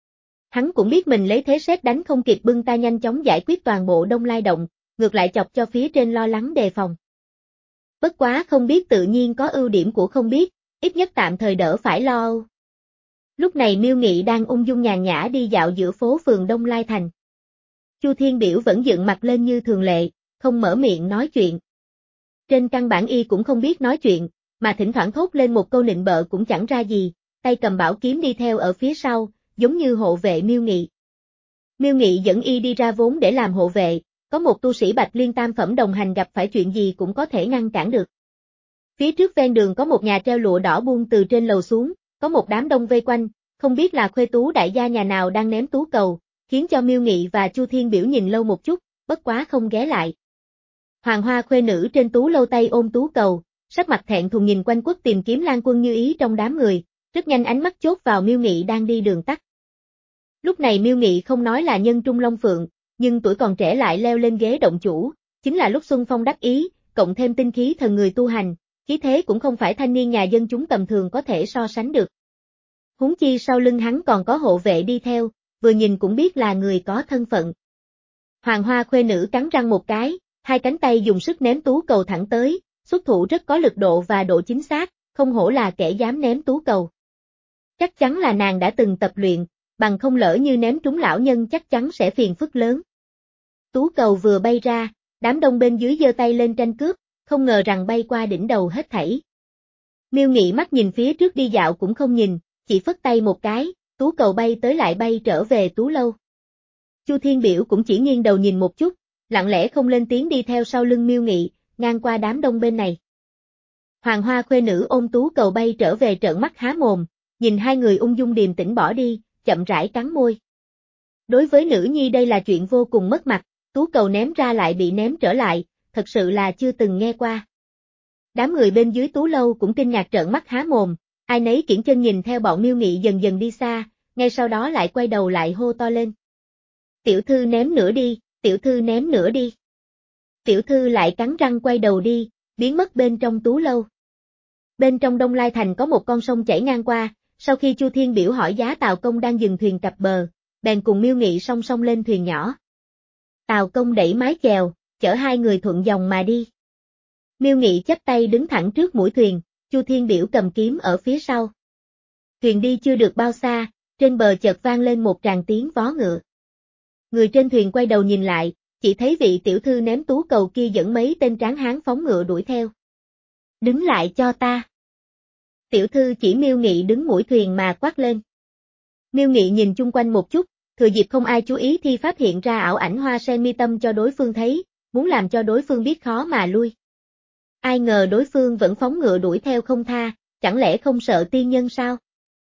Hắn cũng biết mình lấy thế sét đánh không kịp bưng tay nhanh chóng giải quyết toàn bộ Đông Lai Động, ngược lại chọc cho phía trên lo lắng đề phòng. Bất quá không biết tự nhiên có ưu điểm của không biết, ít nhất tạm thời đỡ phải lo âu. Lúc này Miêu Nghị đang ung dung nhàn nhã đi dạo giữa phố phường Đông Lai Thành. Chu Thiên Biểu vẫn dựng mặt lên như thường lệ, không mở miệng nói chuyện. Trên căn bản y cũng không biết nói chuyện, mà thỉnh thoảng thốt lên một câu nịnh bợ cũng chẳng ra gì, tay cầm bảo kiếm đi theo ở phía sau, giống như hộ vệ Miêu Nghị. Miêu Nghị dẫn y đi ra vốn để làm hộ vệ, có một tu sĩ Bạch Liên tam phẩm đồng hành gặp phải chuyện gì cũng có thể ngăn cản được. Phía trước ven đường có một nhà treo lụa đỏ buông từ trên lầu xuống, có một đám đông vây quanh, không biết là khuê tú đại gia nhà nào đang ném tú cầu, khiến cho Miêu Nghị và Chu Thiên Biểu nhìn lâu một chút, bất quá không ghé lại. Hoàng hoa khuê nữ trên tú lâu tay ôm tú cầu, sắc mặt thẹn thùng nhìn quanh quất tìm kiếm Lan Quân Như Ý trong đám người, rất nhanh ánh mắt chốt vào Miêu Nghị đang đi đường tắt. Lúc này Miêu Nghị không nói là nhân trung long phượng, nhưng tuổi còn trẻ lại leo lên ghế động chủ, chính là lúc xuân phong đắc ý, cộng thêm tinh khí thần người tu hành, khí thế cũng không phải thanh niên nhà dân chúng tầm thường có thể so sánh được. Huống chi sau lưng hắn còn có hộ vệ đi theo, vừa nhìn cũng biết là người có thân phận. Hoàng hoa khuê nữ cắn răng một cái, hai cánh tay dùng sức ném tú cầu thẳng tới, xuất thủ rất có lực độ và độ chính xác, không hổ là kẻ dám ném tú cầu. Chắc chắn là nàng đã từng tập luyện, bằng không lỡ như ném trúng lão nhân chắc chắn sẽ phiền phức lớn. Tú cầu vừa bay ra, đám đông bên dưới giơ tay lên tranh cướp, không ngờ rằng bay qua đỉnh đầu hết thảy. Miêu Nghị mắt nhìn phía trước đi dạo cũng không nhìn, chỉ phất tay một cái, tú cầu bay tới lại bay trở về tú lâu. Chu Thiên Biểu cũng chỉ nghiêng đầu nhìn một chút, lặng lẽ không lên tiếng đi theo sau lưng Miêu Nghị, ngang qua đám đông bên này. Hoàng hoa khuê nữ ôm tú cầu bay trở về trợn mắt há mồm, nhìn hai người ung dung điềm tĩnh bỏ đi, chậm rãi cắn môi. Đối với nữ nhi đây là chuyện vô cùng mất mặt, tú cầu ném ra lại bị ném trở lại, thật sự là chưa từng nghe qua. Đám người bên dưới tú lâu cũng kinh ngạc trợn mắt há mồm, ai nấy kiễng chân nhìn theo bọn Miêu Nghị dần dần đi xa, ngay sau đó lại quay đầu lại hô to lên. Tiểu thư ném nữa đi, tiểu thư ném nữa đi. Tiểu thư lại cắn răng quay đầu đi, biến mất bên trong tú lâu. Bên trong Đông Lai Thành có một con sông chảy ngang qua, sau khi Chu Thiên Biểu hỏi giá Tào Công đang dừng thuyền cập bờ, bèn cùng Miêu Nghị song song lên thuyền nhỏ. Tào Công đẩy mái chèo, chở hai người thuận dòng mà đi. Miêu Nghị chắp tay đứng thẳng trước mũi thuyền, Chu Thiên Biểu cầm kiếm ở phía sau. Thuyền đi chưa được bao xa, trên bờ chợt vang lên một tràng tiếng vó ngựa. Người trên thuyền quay đầu nhìn lại, chỉ thấy vị tiểu thư ném tú cầu kia dẫn mấy tên tráng hán phóng ngựa đuổi theo. Đứng lại cho ta. Tiểu thư chỉ Miêu Nghị đứng mũi thuyền mà quát lên. Miêu Nghị nhìn chung quanh một chút, thừa dịp không ai chú ý thì phát hiện ra ảo ảnh hoa sen mi tâm cho đối phương thấy, muốn làm cho đối phương biết khó mà lui. Ai ngờ đối phương vẫn phóng ngựa đuổi theo không tha, chẳng lẽ không sợ tiên nhân sao?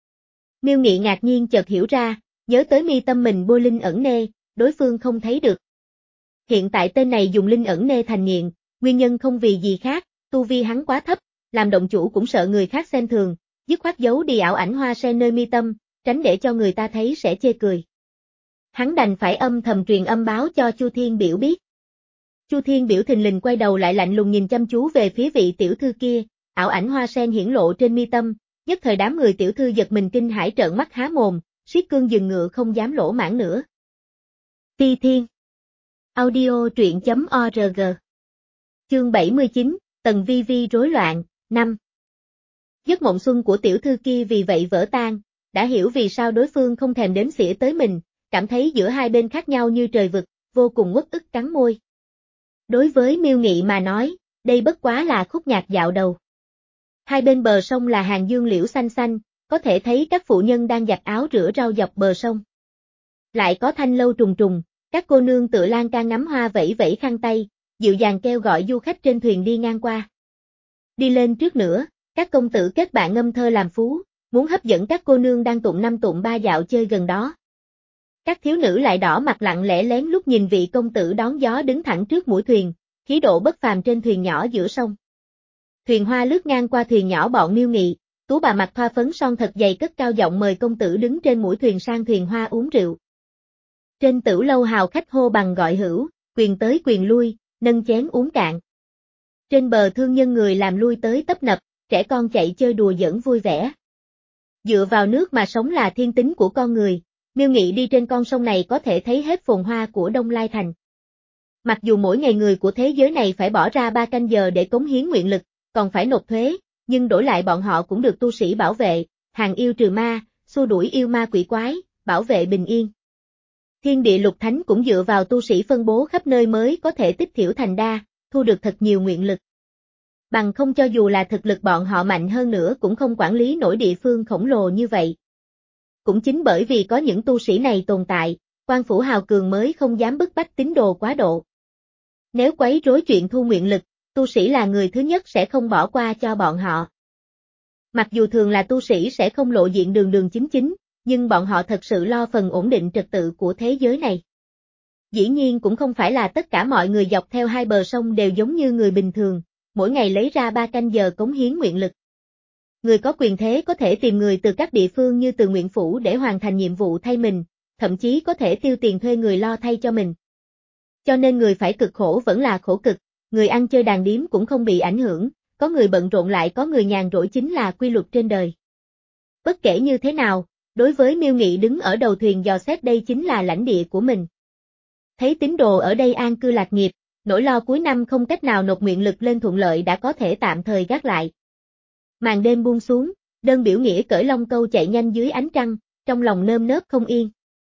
Miêu Nghị ngạc nhiên chợt hiểu ra, nhớ tới mi tâm mình bôi linh ẩn nê, đối phương không thấy được. Hiện tại tên này dùng linh ẩn nê thành nghiện, nguyên nhân không vì gì khác, tu vi hắn quá thấp, làm động chủ cũng sợ người khác xem thường, dứt khoát giấu đi ảo ảnh hoa sen nơi mi tâm, tránh để cho người ta thấy sẽ chê cười. Hắn đành phải âm thầm truyền âm báo cho Chu Thiên Biểu biết. Chu Thiên Biểu thình lình quay đầu lại lạnh lùng nhìn chăm chú về phía vị tiểu thư kia, ảo ảnh hoa sen hiển lộ trên mi tâm, nhất thời đám người tiểu thư giật mình kinh hãi trợn mắt há mồm, siết cương dừng ngựa không dám lỗ mãng nữa. Ti Thiên Audio truyện.org Chương bảy mươi chín, Tần Vi Vi rối loạn, năm. Giấc mộng xuân của tiểu thư kia vì vậy vỡ tan, đã hiểu vì sao đối phương không thèm đếm xỉa tới mình, cảm thấy giữa hai bên khác nhau như trời vực, vô cùng uất ức cắn môi. Đối với Miêu Nghị mà nói, đây bất quá là khúc nhạc dạo đầu. Hai bên bờ sông là hàng dương liễu xanh xanh, có thể thấy các phụ nhân đang giặt áo rửa rau dọc bờ sông. Lại có thanh lâu trùng trùng, các cô nương tựa lan can ngắm hoa vẫy vẫy khăn tay, dịu dàng kêu gọi du khách trên thuyền đi ngang qua. Đi lên trước nữa, các công tử kết bạn ngâm thơ làm phú, muốn hấp dẫn các cô nương đang tụng năm tụng ba dạo chơi gần đó. Các thiếu nữ lại đỏ mặt lặng lẽ lén lút nhìn vị công tử đón gió đứng thẳng trước mũi thuyền, khí độ bất phàm trên thuyền nhỏ giữa sông. Thuyền hoa lướt ngang qua thuyền nhỏ bọn Miêu Nghị, tú bà mặt thoa phấn son thật dày cất cao giọng mời công tử đứng trên mũi thuyền sang thuyền hoa uống rượu. Trên tửu lâu hào khách hô bằng gọi hữu, quyền tới quyền lui, nâng chén uống cạn. Trên bờ thương nhân người làm lui tới tấp nập, trẻ con chạy chơi đùa giỡn vui vẻ. Dựa vào nước mà sống là thiên tính của con người, Miêu Nghị đi trên con sông này có thể thấy hết phồn hoa của Đông Lai Thành. Mặc dù mỗi ngày người của thế giới này phải bỏ ra ba canh giờ để cống hiến nguyện lực, còn phải nộp thuế, nhưng đổi lại bọn họ cũng được tu sĩ bảo vệ, hàng yêu trừ ma, xua đuổi yêu ma quỷ quái, bảo vệ bình yên. Thiên địa lục thánh cũng dựa vào tu sĩ phân bố khắp nơi mới có thể tích thiểu thành đa, thu được thật nhiều nguyện lực. Bằng không cho dù là thực lực bọn họ mạnh hơn nữa cũng không quản lý nổi địa phương khổng lồ như vậy. Cũng chính bởi vì có những tu sĩ này tồn tại, quan phủ hào cường mới không dám bức bách tín đồ quá độ. Nếu quấy rối chuyện thu nguyện lực, tu sĩ là người thứ nhất sẽ không bỏ qua cho bọn họ. Mặc dù thường là tu sĩ sẽ không lộ diện đường đường chính chính, nhưng bọn họ thật sự lo phần ổn định trật tự của thế giới này. Dĩ nhiên cũng không phải là tất cả mọi người dọc theo hai bờ sông đều giống như người bình thường, mỗi ngày lấy ra ba canh giờ cống hiến nguyện lực. Người có quyền thế có thể tìm người từ các địa phương như từ nguyện phủ để hoàn thành nhiệm vụ thay mình, thậm chí có thể tiêu tiền thuê người lo thay cho mình. Cho nên người phải cực khổ vẫn là khổ cực, người ăn chơi đàn điếm cũng không bị ảnh hưởng, có người bận rộn lại có người nhàn rỗi chính là quy luật trên đời. Bất kể như thế nào, đối với Miêu Nghị đứng ở đầu thuyền dò xét đây chính là lãnh địa của mình. Thấy tín đồ ở đây an cư lạc nghiệp, nỗi lo cuối năm không cách nào nộp nguyện lực lên thuận lợi đã có thể tạm thời gác lại. Màn đêm buông xuống, Đơn Biểu Nghĩa cởi long câu chạy nhanh dưới ánh trăng, trong lòng nơm nớp không yên.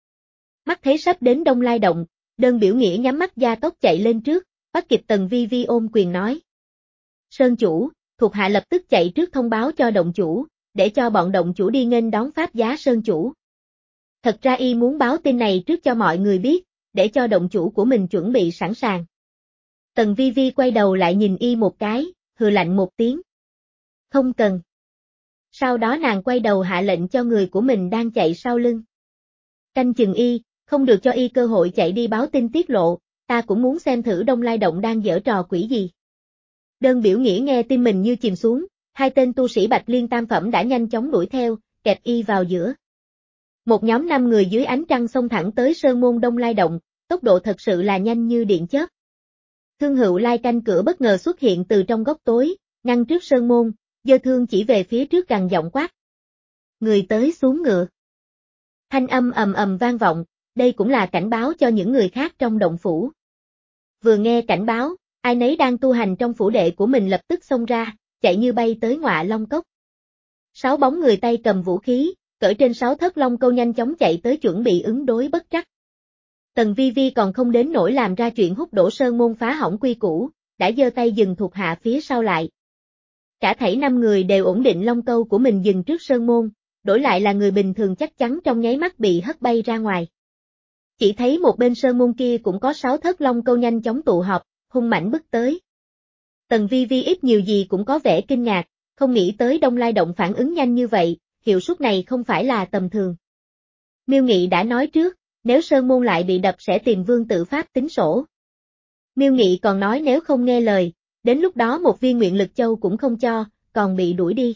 Mắt thấy sắp đến Đông Lai Động, Đơn Biểu Nghĩa nhắm mắt gia tốc chạy lên trước, bắt kịp Tần Vi Vi ôm quyền nói. Sơn chủ, thuộc hạ lập tức chạy trước thông báo cho động chủ, để cho bọn động chủ đi nghênh đón pháp giá Sơn chủ. Thật ra y muốn báo tin này trước cho mọi người biết, để cho động chủ của mình chuẩn bị sẵn sàng. Tần Vi Vi quay đầu lại nhìn y một cái, hừ lạnh một tiếng. Không cần. Sau đó nàng quay đầu hạ lệnh cho người của mình đang chạy sau lưng. Canh chừng y, không được cho y cơ hội chạy đi báo tin tiết lộ, ta cũng muốn xem thử Đông Lai Động đang giở trò quỷ gì. Đơn Biểu Nghĩa nghe tim mình như chìm xuống, hai tên tu sĩ Bạch Liên tam phẩm đã nhanh chóng đuổi theo, kẹp y vào giữa. Một nhóm năm người dưới ánh trăng xông thẳng tới sơn môn Đông Lai Động, tốc độ thật sự là nhanh như điện chớp. Thương Hữu Lai canh cửa bất ngờ xuất hiện từ trong góc tối, ngăn trước sơn môn, giơ thương chỉ về phía trước gằn giọng quát. Người tới xuống ngựa. Thanh âm ầm ầm vang vọng, đây cũng là cảnh báo cho những người khác trong động phủ. Vừa nghe cảnh báo, ai nấy đang tu hành trong phủ đệ của mình lập tức xông ra, chạy như bay tới Ngọa Long Cốc. Sáu bóng người tay cầm vũ khí, cởi trên sáu thất long câu nhanh chóng chạy tới chuẩn bị ứng đối bất trắc. Tần Vi Vi còn không đến nỗi làm ra chuyện hút đổ sơn môn phá hỏng quy củ, đã giơ tay dừng thuộc hạ phía sau lại. Cả thảy năm người đều ổn định long câu của mình dừng trước sơn môn, đổi lại là người bình thường chắc chắn trong nháy mắt bị hất bay ra ngoài. Chỉ thấy một bên sơn môn kia cũng có sáu thất long câu nhanh chóng tụ họp, hung mãnh bước tới. Tần Vi Vi ít nhiều gì cũng có vẻ kinh ngạc, không nghĩ tới Đông Lai Động phản ứng nhanh như vậy, hiệu suất này không phải là tầm thường. Miêu Nghị đã nói trước, nếu sơn môn lại bị đập sẽ tìm vương tự pháp tính sổ. Miêu Nghị còn nói nếu không nghe lời, đến lúc đó một viên nguyện lực châu cũng không cho, còn bị đuổi đi.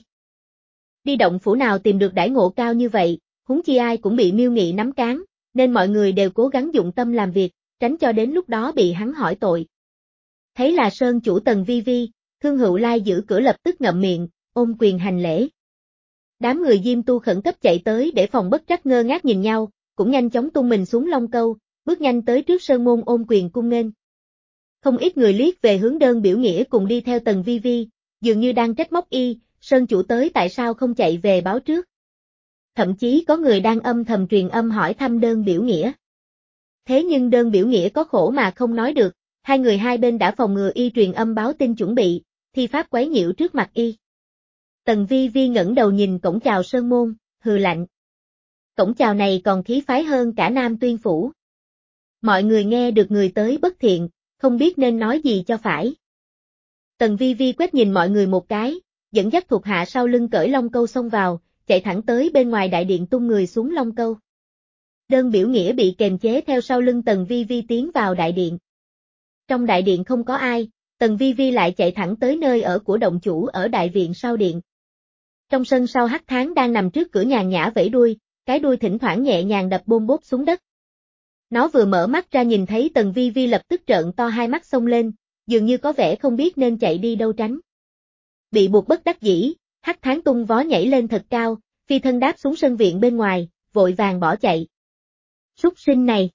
Đi động phủ nào tìm được đãi ngộ cao như vậy, huống chi ai cũng bị Miêu Nghị nắm cán, nên mọi người đều cố gắng dụng tâm làm việc, tránh cho đến lúc đó bị hắn hỏi tội. Thấy là Sơn chủ Tần Vi Vi, Thương Hữu Lai giữ cửa lập tức ngậm miệng, ôm quyền hành lễ. Đám người Diêm Tu khẩn cấp chạy tới để phòng bất trắc ngơ ngác nhìn nhau, cũng nhanh chóng tung mình xuống Long Câu, bước nhanh tới trước sơn môn ôm quyền cung nghênh. Không ít người liếc về hướng Đơn Biểu Nghĩa cùng đi theo Tần Vi Vi, dường như đang trách móc y, Sơn chủ tới tại sao không chạy về báo trước. Thậm chí có người đang âm thầm truyền âm hỏi thăm Đơn Biểu Nghĩa. Thế nhưng Đơn Biểu Nghĩa có khổ mà không nói được, hai người hai bên đã phòng ngừa y truyền âm báo tin chuẩn bị, thi pháp quấy nhiễu trước mặt y. Tần Vi Vi ngẩng đầu nhìn cổng chào sơn môn, hừ lạnh. Cổng chào này còn khí phái hơn cả Nam Tuyên Phủ. Mọi người nghe được người tới bất thiện, không biết nên nói gì cho phải. Tần Vi Vi quét nhìn mọi người một cái, dẫn dắt thuộc hạ sau lưng cởi Long Câu xông vào, chạy thẳng tới bên ngoài đại điện tung người xuống Long Câu. Đơn Biểu Nghĩa bị kềm chế theo sau lưng Tần Vi Vi tiến vào đại điện. Trong đại điện không có ai, Tần Vi Vi lại chạy thẳng tới nơi ở của động chủ ở đại viện sau điện. Trong sân sau Hắc Tháng đang nằm trước cửa nhàn nhã vẫy đuôi, cái đuôi thỉnh thoảng nhẹ nhàng đập bôm bốp xuống đất. Nó vừa mở mắt ra nhìn thấy Tần Vi Vi lập tức trợn to hai mắt xông lên, dường như có vẻ không biết nên chạy đi đâu tránh. Bị buộc bất đắc dĩ, Hắc Tháng tung vó nhảy lên thật cao, phi thân đáp xuống sân viện bên ngoài, vội vàng bỏ chạy. Súc sinh này!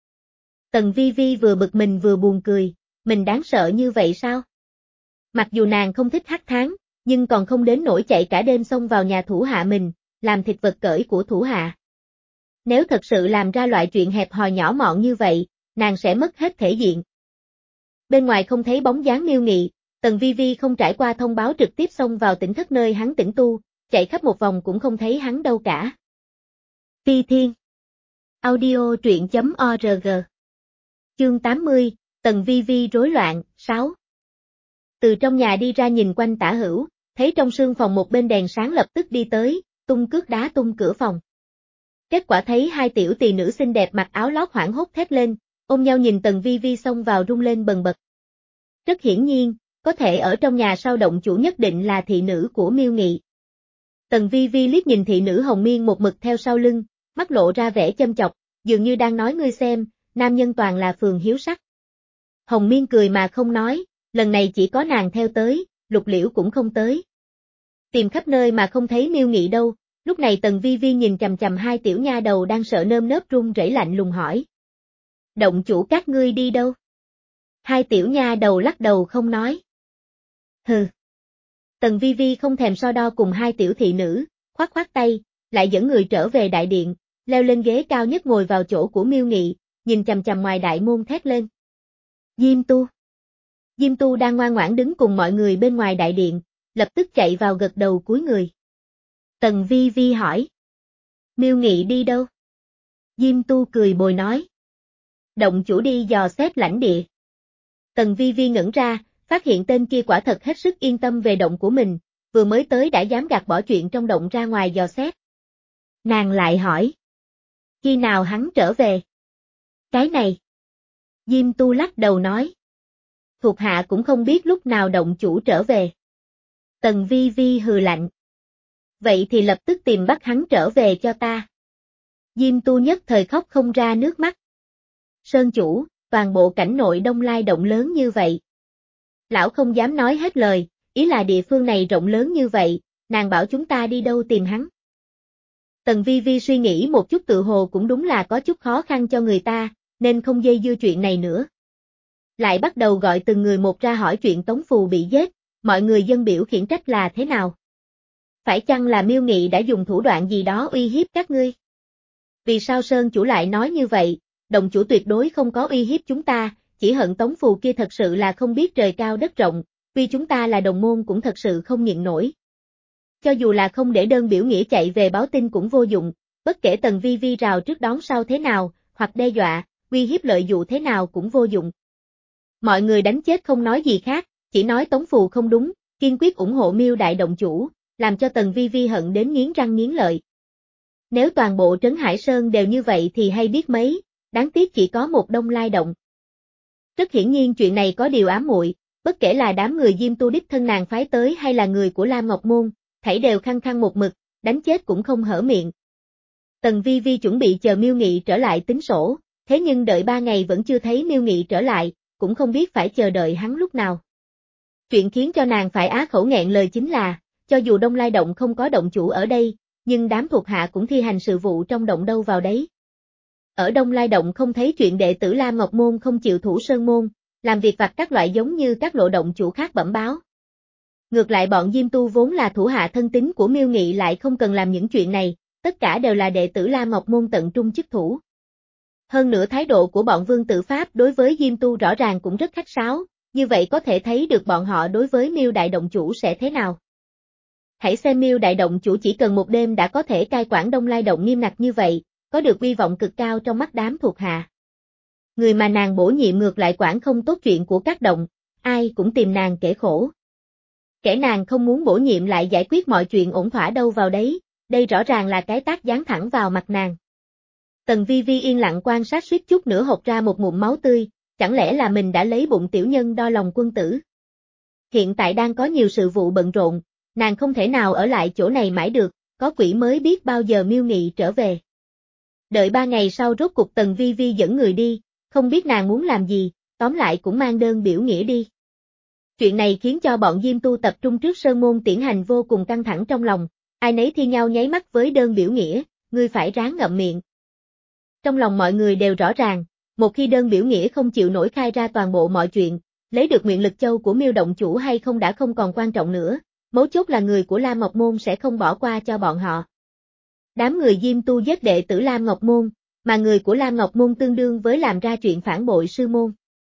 Tần Vi Vi vừa bực mình vừa buồn cười, mình đáng sợ như vậy sao? Mặc dù nàng không thích Hắc Tháng, nhưng còn không đến nỗi chạy cả đêm xông vào nhà thủ hạ mình, làm thịt vật cởi của thủ hạ. Nếu thật sự làm ra loại chuyện hẹp hòi nhỏ mọn như vậy, nàng sẽ mất hết thể diện. Bên ngoài không thấy bóng dáng Miêu Nghị, Tần Vi Vi không trải qua thông báo trực tiếp xông vào tỉnh thất nơi hắn tĩnh tu, chạy khắp một vòng cũng không thấy hắn đâu cả. Phi Thiên Audio truyện chấm org Chương tám mươi, Tần Vi Vi rối loạn, sáu. Từ trong nhà đi ra nhìn quanh tả hữu, thấy trong sương phòng một bên đèn sáng lập tức đi tới, tung cước đá tung cửa phòng. Kết quả thấy hai tiểu tỳ nữ xinh đẹp mặc áo lót hoảng hốt thét lên, ôm nhau nhìn Tần Vi Vi xông vào rung lên bần bật. Rất hiển nhiên, có thể ở trong nhà sau động chủ nhất định là thị nữ của Miêu Nghị. Tần Vi Vi liếc nhìn thị nữ Hồng Miên một mực theo sau lưng, mắt lộ ra vẻ châm chọc, dường như đang nói ngươi xem, nam nhân toàn là phường hiếu sắc. Hồng Miên cười mà không nói, lần này chỉ có nàng theo tới, Lục Liễu cũng không tới. Tìm khắp nơi mà không thấy Miêu Nghị đâu, lúc này Tần Vi Vi nhìn chằm chằm hai tiểu nha đầu đang sợ nơm nớp run rẩy lạnh lùng hỏi. Động chủ các ngươi đi đâu? Hai tiểu nha đầu lắc đầu không nói. Hừ. Tần Vi Vi không thèm so đo cùng hai tiểu thị nữ, khoát khoát tay, lại dẫn người trở về đại điện, leo lên ghế cao nhất ngồi vào chỗ của Miêu Nghị, nhìn chằm chằm ngoài đại môn thét lên. Diêm Tu. Diêm Tu đang ngoan ngoãn đứng cùng mọi người bên ngoài đại điện, lập tức chạy vào gật đầu cúi người. Tần Vi Vi hỏi. Miêu Nghị đi đâu? Diêm Tu cười bồi nói. Động chủ đi dò xét lãnh địa. Tần Vi Vi ngẩn ra, phát hiện tên kia quả thật hết sức yên tâm về động của mình, vừa mới tới đã dám gạt bỏ chuyện trong động ra ngoài dò xét. Nàng lại hỏi. Khi nào hắn trở về? Cái này. Diêm Tu lắc đầu nói. Thuộc hạ cũng không biết lúc nào động chủ trở về. Tần Vi Vi hừ lạnh. Vậy thì lập tức tìm bắt hắn trở về cho ta. Diêm Tu nhất thời khóc không ra nước mắt. Sơn chủ, toàn bộ cảnh nội Đông Lai động lớn như vậy. Lão không dám nói hết lời, ý là địa phương này rộng lớn như vậy, nàng bảo chúng ta đi đâu tìm hắn. Tần Vi Vi suy nghĩ một chút tự hồ cũng đúng là có chút khó khăn cho người ta, nên không dây dưa chuyện này nữa. Lại bắt đầu gọi từng người một ra hỏi chuyện Tống Phù bị giết, mọi người dân biểu khiển trách là thế nào. Phải chăng là Miêu Nghị đã dùng thủ đoạn gì đó uy hiếp các ngươi? Vì sao Sơn chủ lại nói như vậy, động chủ tuyệt đối không có uy hiếp chúng ta, chỉ hận Tống Phù kia thật sự là không biết trời cao đất rộng, vì chúng ta là đồng môn cũng thật sự không nhịn nổi. Cho dù là không để Đơn Biểu Nghĩa chạy về báo tin cũng vô dụng, bất kể Tần Vi Vi rào trước đón sau thế nào, hoặc đe dọa, uy hiếp lợi dụ thế nào cũng vô dụng. Mọi người đánh chết không nói gì khác, chỉ nói Tống Phù không đúng, kiên quyết ủng hộ Miêu đại động chủ, làm cho Tần Vi Vi hận đến nghiến răng nghiến lợi. Nếu toàn bộ Trấn Hải Sơn đều như vậy thì hay biết mấy, đáng tiếc chỉ có một Đông Lai động. Rất hiển nhiên chuyện này có điều ám muội, Bất kể là đám người Diêm Tu đích thân nàng phái tới hay là người của Lam Ngọc Môn, thảy đều khăng khăng một mực, đánh chết cũng không hở miệng. Tần Vi Vi chuẩn bị chờ Miêu Nghị trở lại tính sổ, thế nhưng đợi ba ngày vẫn chưa thấy Miêu Nghị trở lại, cũng không biết phải chờ đợi hắn lúc nào. Chuyện khiến cho nàng phải á khẩu nghẹn lời chính là, cho dù Đông Lai Động không có động chủ ở đây, nhưng đám thuộc hạ cũng thi hành sự vụ trong động đâu vào đấy. Ở Đông Lai Động không thấy chuyện đệ tử Lam Ngọc Môn không chịu thủ sơn môn, làm việc vặt các loại giống như các lộ động chủ khác bẩm báo. Ngược lại bọn Diêm Tu vốn là thủ hạ thân tín của Miêu Nghị lại không cần làm những chuyện này, tất cả đều là đệ tử Lam Ngọc Môn tận trung chức thủ. Hơn nữa thái độ của bọn Vương Tử Pháp đối với Diêm Tu rõ ràng cũng rất khách sáo, như vậy có thể thấy được bọn họ đối với Miêu Đại Động Chủ sẽ thế nào. Hãy xem Miêu Đại Động Chủ chỉ cần một đêm đã có thể cai quản Đông Lai Động nghiêm ngặt như vậy, có được uy vọng cực cao trong mắt đám thuộc hạ. Người mà nàng bổ nhiệm ngược lại quản không tốt chuyện của các động, ai cũng tìm nàng kể khổ. Kẻ nàng không muốn bổ nhiệm lại giải quyết mọi chuyện ổn thỏa đâu vào đấy, đây rõ ràng là cái tát giáng thẳng vào mặt nàng. Tần Vi Vi yên lặng quan sát suýt chút nữa hộc ra một ngụm máu tươi, chẳng lẽ là mình đã lấy bụng tiểu nhân đo lòng quân tử. Hiện tại đang có nhiều sự vụ bận rộn, nàng không thể nào ở lại chỗ này mãi được, có quỷ mới biết bao giờ Miêu Nghị trở về. Đợi ba ngày sau rốt cục Tần Vi Vi dẫn người đi, không biết nàng muốn làm gì, tóm lại cũng mang đơn biểu nghĩa đi. Chuyện này khiến cho bọn Diêm Tu tập trung trước sơn môn tiễn hành vô cùng căng thẳng trong lòng, ai nấy thi nhau nháy mắt với đơn biểu nghĩa, ngươi phải ráng ngậm miệng. Trong lòng mọi người đều rõ ràng, một khi đơn biểu nghĩa không chịu nổi khai ra toàn bộ mọi chuyện, lấy được nguyện lực châu của Miêu động chủ hay không đã không còn quan trọng nữa, mấu chốt là người của Lam Ngọc Môn sẽ không bỏ qua cho bọn họ. Đám người Diêm Tu giết đệ tử Lam Ngọc Môn, mà người của Lam Ngọc Môn tương đương với làm ra chuyện phản bội sư môn.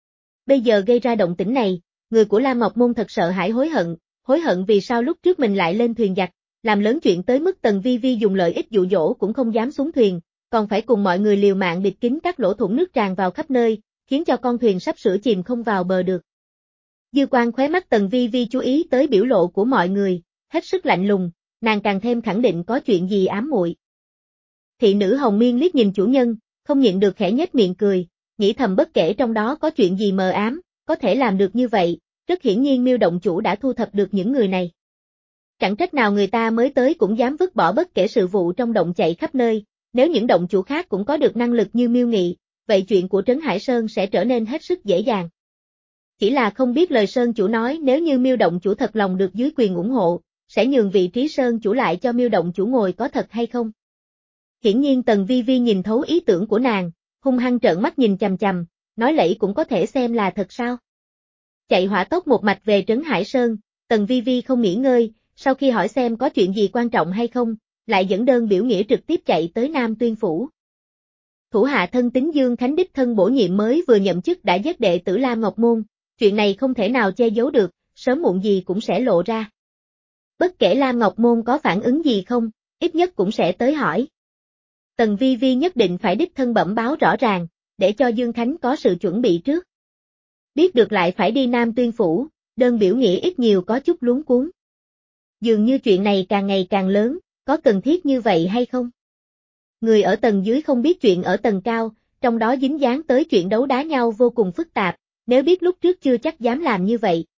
Bây giờ gây ra động tĩnh này, người của Lam Ngọc Môn thật sợ hãi hối hận, hối hận vì sao lúc trước mình lại lên thuyền giặc, làm lớn chuyện tới mức Tần Vi Vi dùng lợi ích dụ dỗ cũng không dám xuống thuyền, còn phải cùng mọi người liều mạng bịt kín các lỗ thủng nước tràn vào khắp nơi, khiến cho con thuyền sắp sửa chìm không vào bờ được. Dư quan khóe mắt Tần Vi Vi chú ý tới biểu lộ của mọi người, hết sức lạnh lùng, nàng càng thêm khẳng định có chuyện gì ám muội. Thị nữ Hồng Miên liếc nhìn chủ nhân, không nhịn được khẽ nhếch miệng cười, nghĩ thầm bất kể trong đó có chuyện gì mờ ám, có thể làm được như vậy, rất hiển nhiên Miêu động chủ đã thu thập được những người này. Chẳng trách nào người ta mới tới cũng dám vứt bỏ bất kể sự vụ trong động chạy khắp nơi, nếu những động chủ khác cũng có được năng lực như Miêu Nghị, vậy chuyện của Trấn Hải Sơn sẽ trở nên hết sức dễ dàng. Chỉ là không biết lời Sơn chủ nói nếu như Miêu động chủ thật lòng được dưới quyền ủng hộ, sẽ nhường vị trí Sơn chủ lại cho Miêu động chủ ngồi có thật hay không? Hiển nhiên Tần Vi Vi nhìn thấu ý tưởng của nàng, hung hăng trợn mắt nhìn chằm chằm, nói lẫy cũng có thể xem là thật sao. Chạy hỏa tốc một mạch về Trấn Hải Sơn, Tần Vi Vi không nghỉ ngơi, sau khi hỏi xem có chuyện gì quan trọng hay không, lại dẫn đơn biểu nghĩa trực tiếp chạy tới Nam Tuyên Phủ. Thủ hạ thân tín Dương Khánh đích thân bổ nhiệm mới vừa nhậm chức đã giết đệ tử Lam Ngọc Môn, chuyện này không thể nào che giấu được, sớm muộn gì cũng sẽ lộ ra. Bất kể Lam Ngọc Môn có phản ứng gì không, ít nhất cũng sẽ tới hỏi. Tần Vi Vi nhất định phải đích thân bẩm báo rõ ràng, để cho Dương Khánh có sự chuẩn bị trước. Biết được lại phải đi Nam Tuyên Phủ, đơn biểu nghĩa ít nhiều có chút luống cuống. Dường như chuyện này càng ngày càng lớn, có cần thiết như vậy hay không? Người ở tầng dưới không biết chuyện ở tầng cao, trong đó dính dáng tới chuyện đấu đá nhau vô cùng phức tạp, nếu biết lúc trước chưa chắc dám làm như vậy,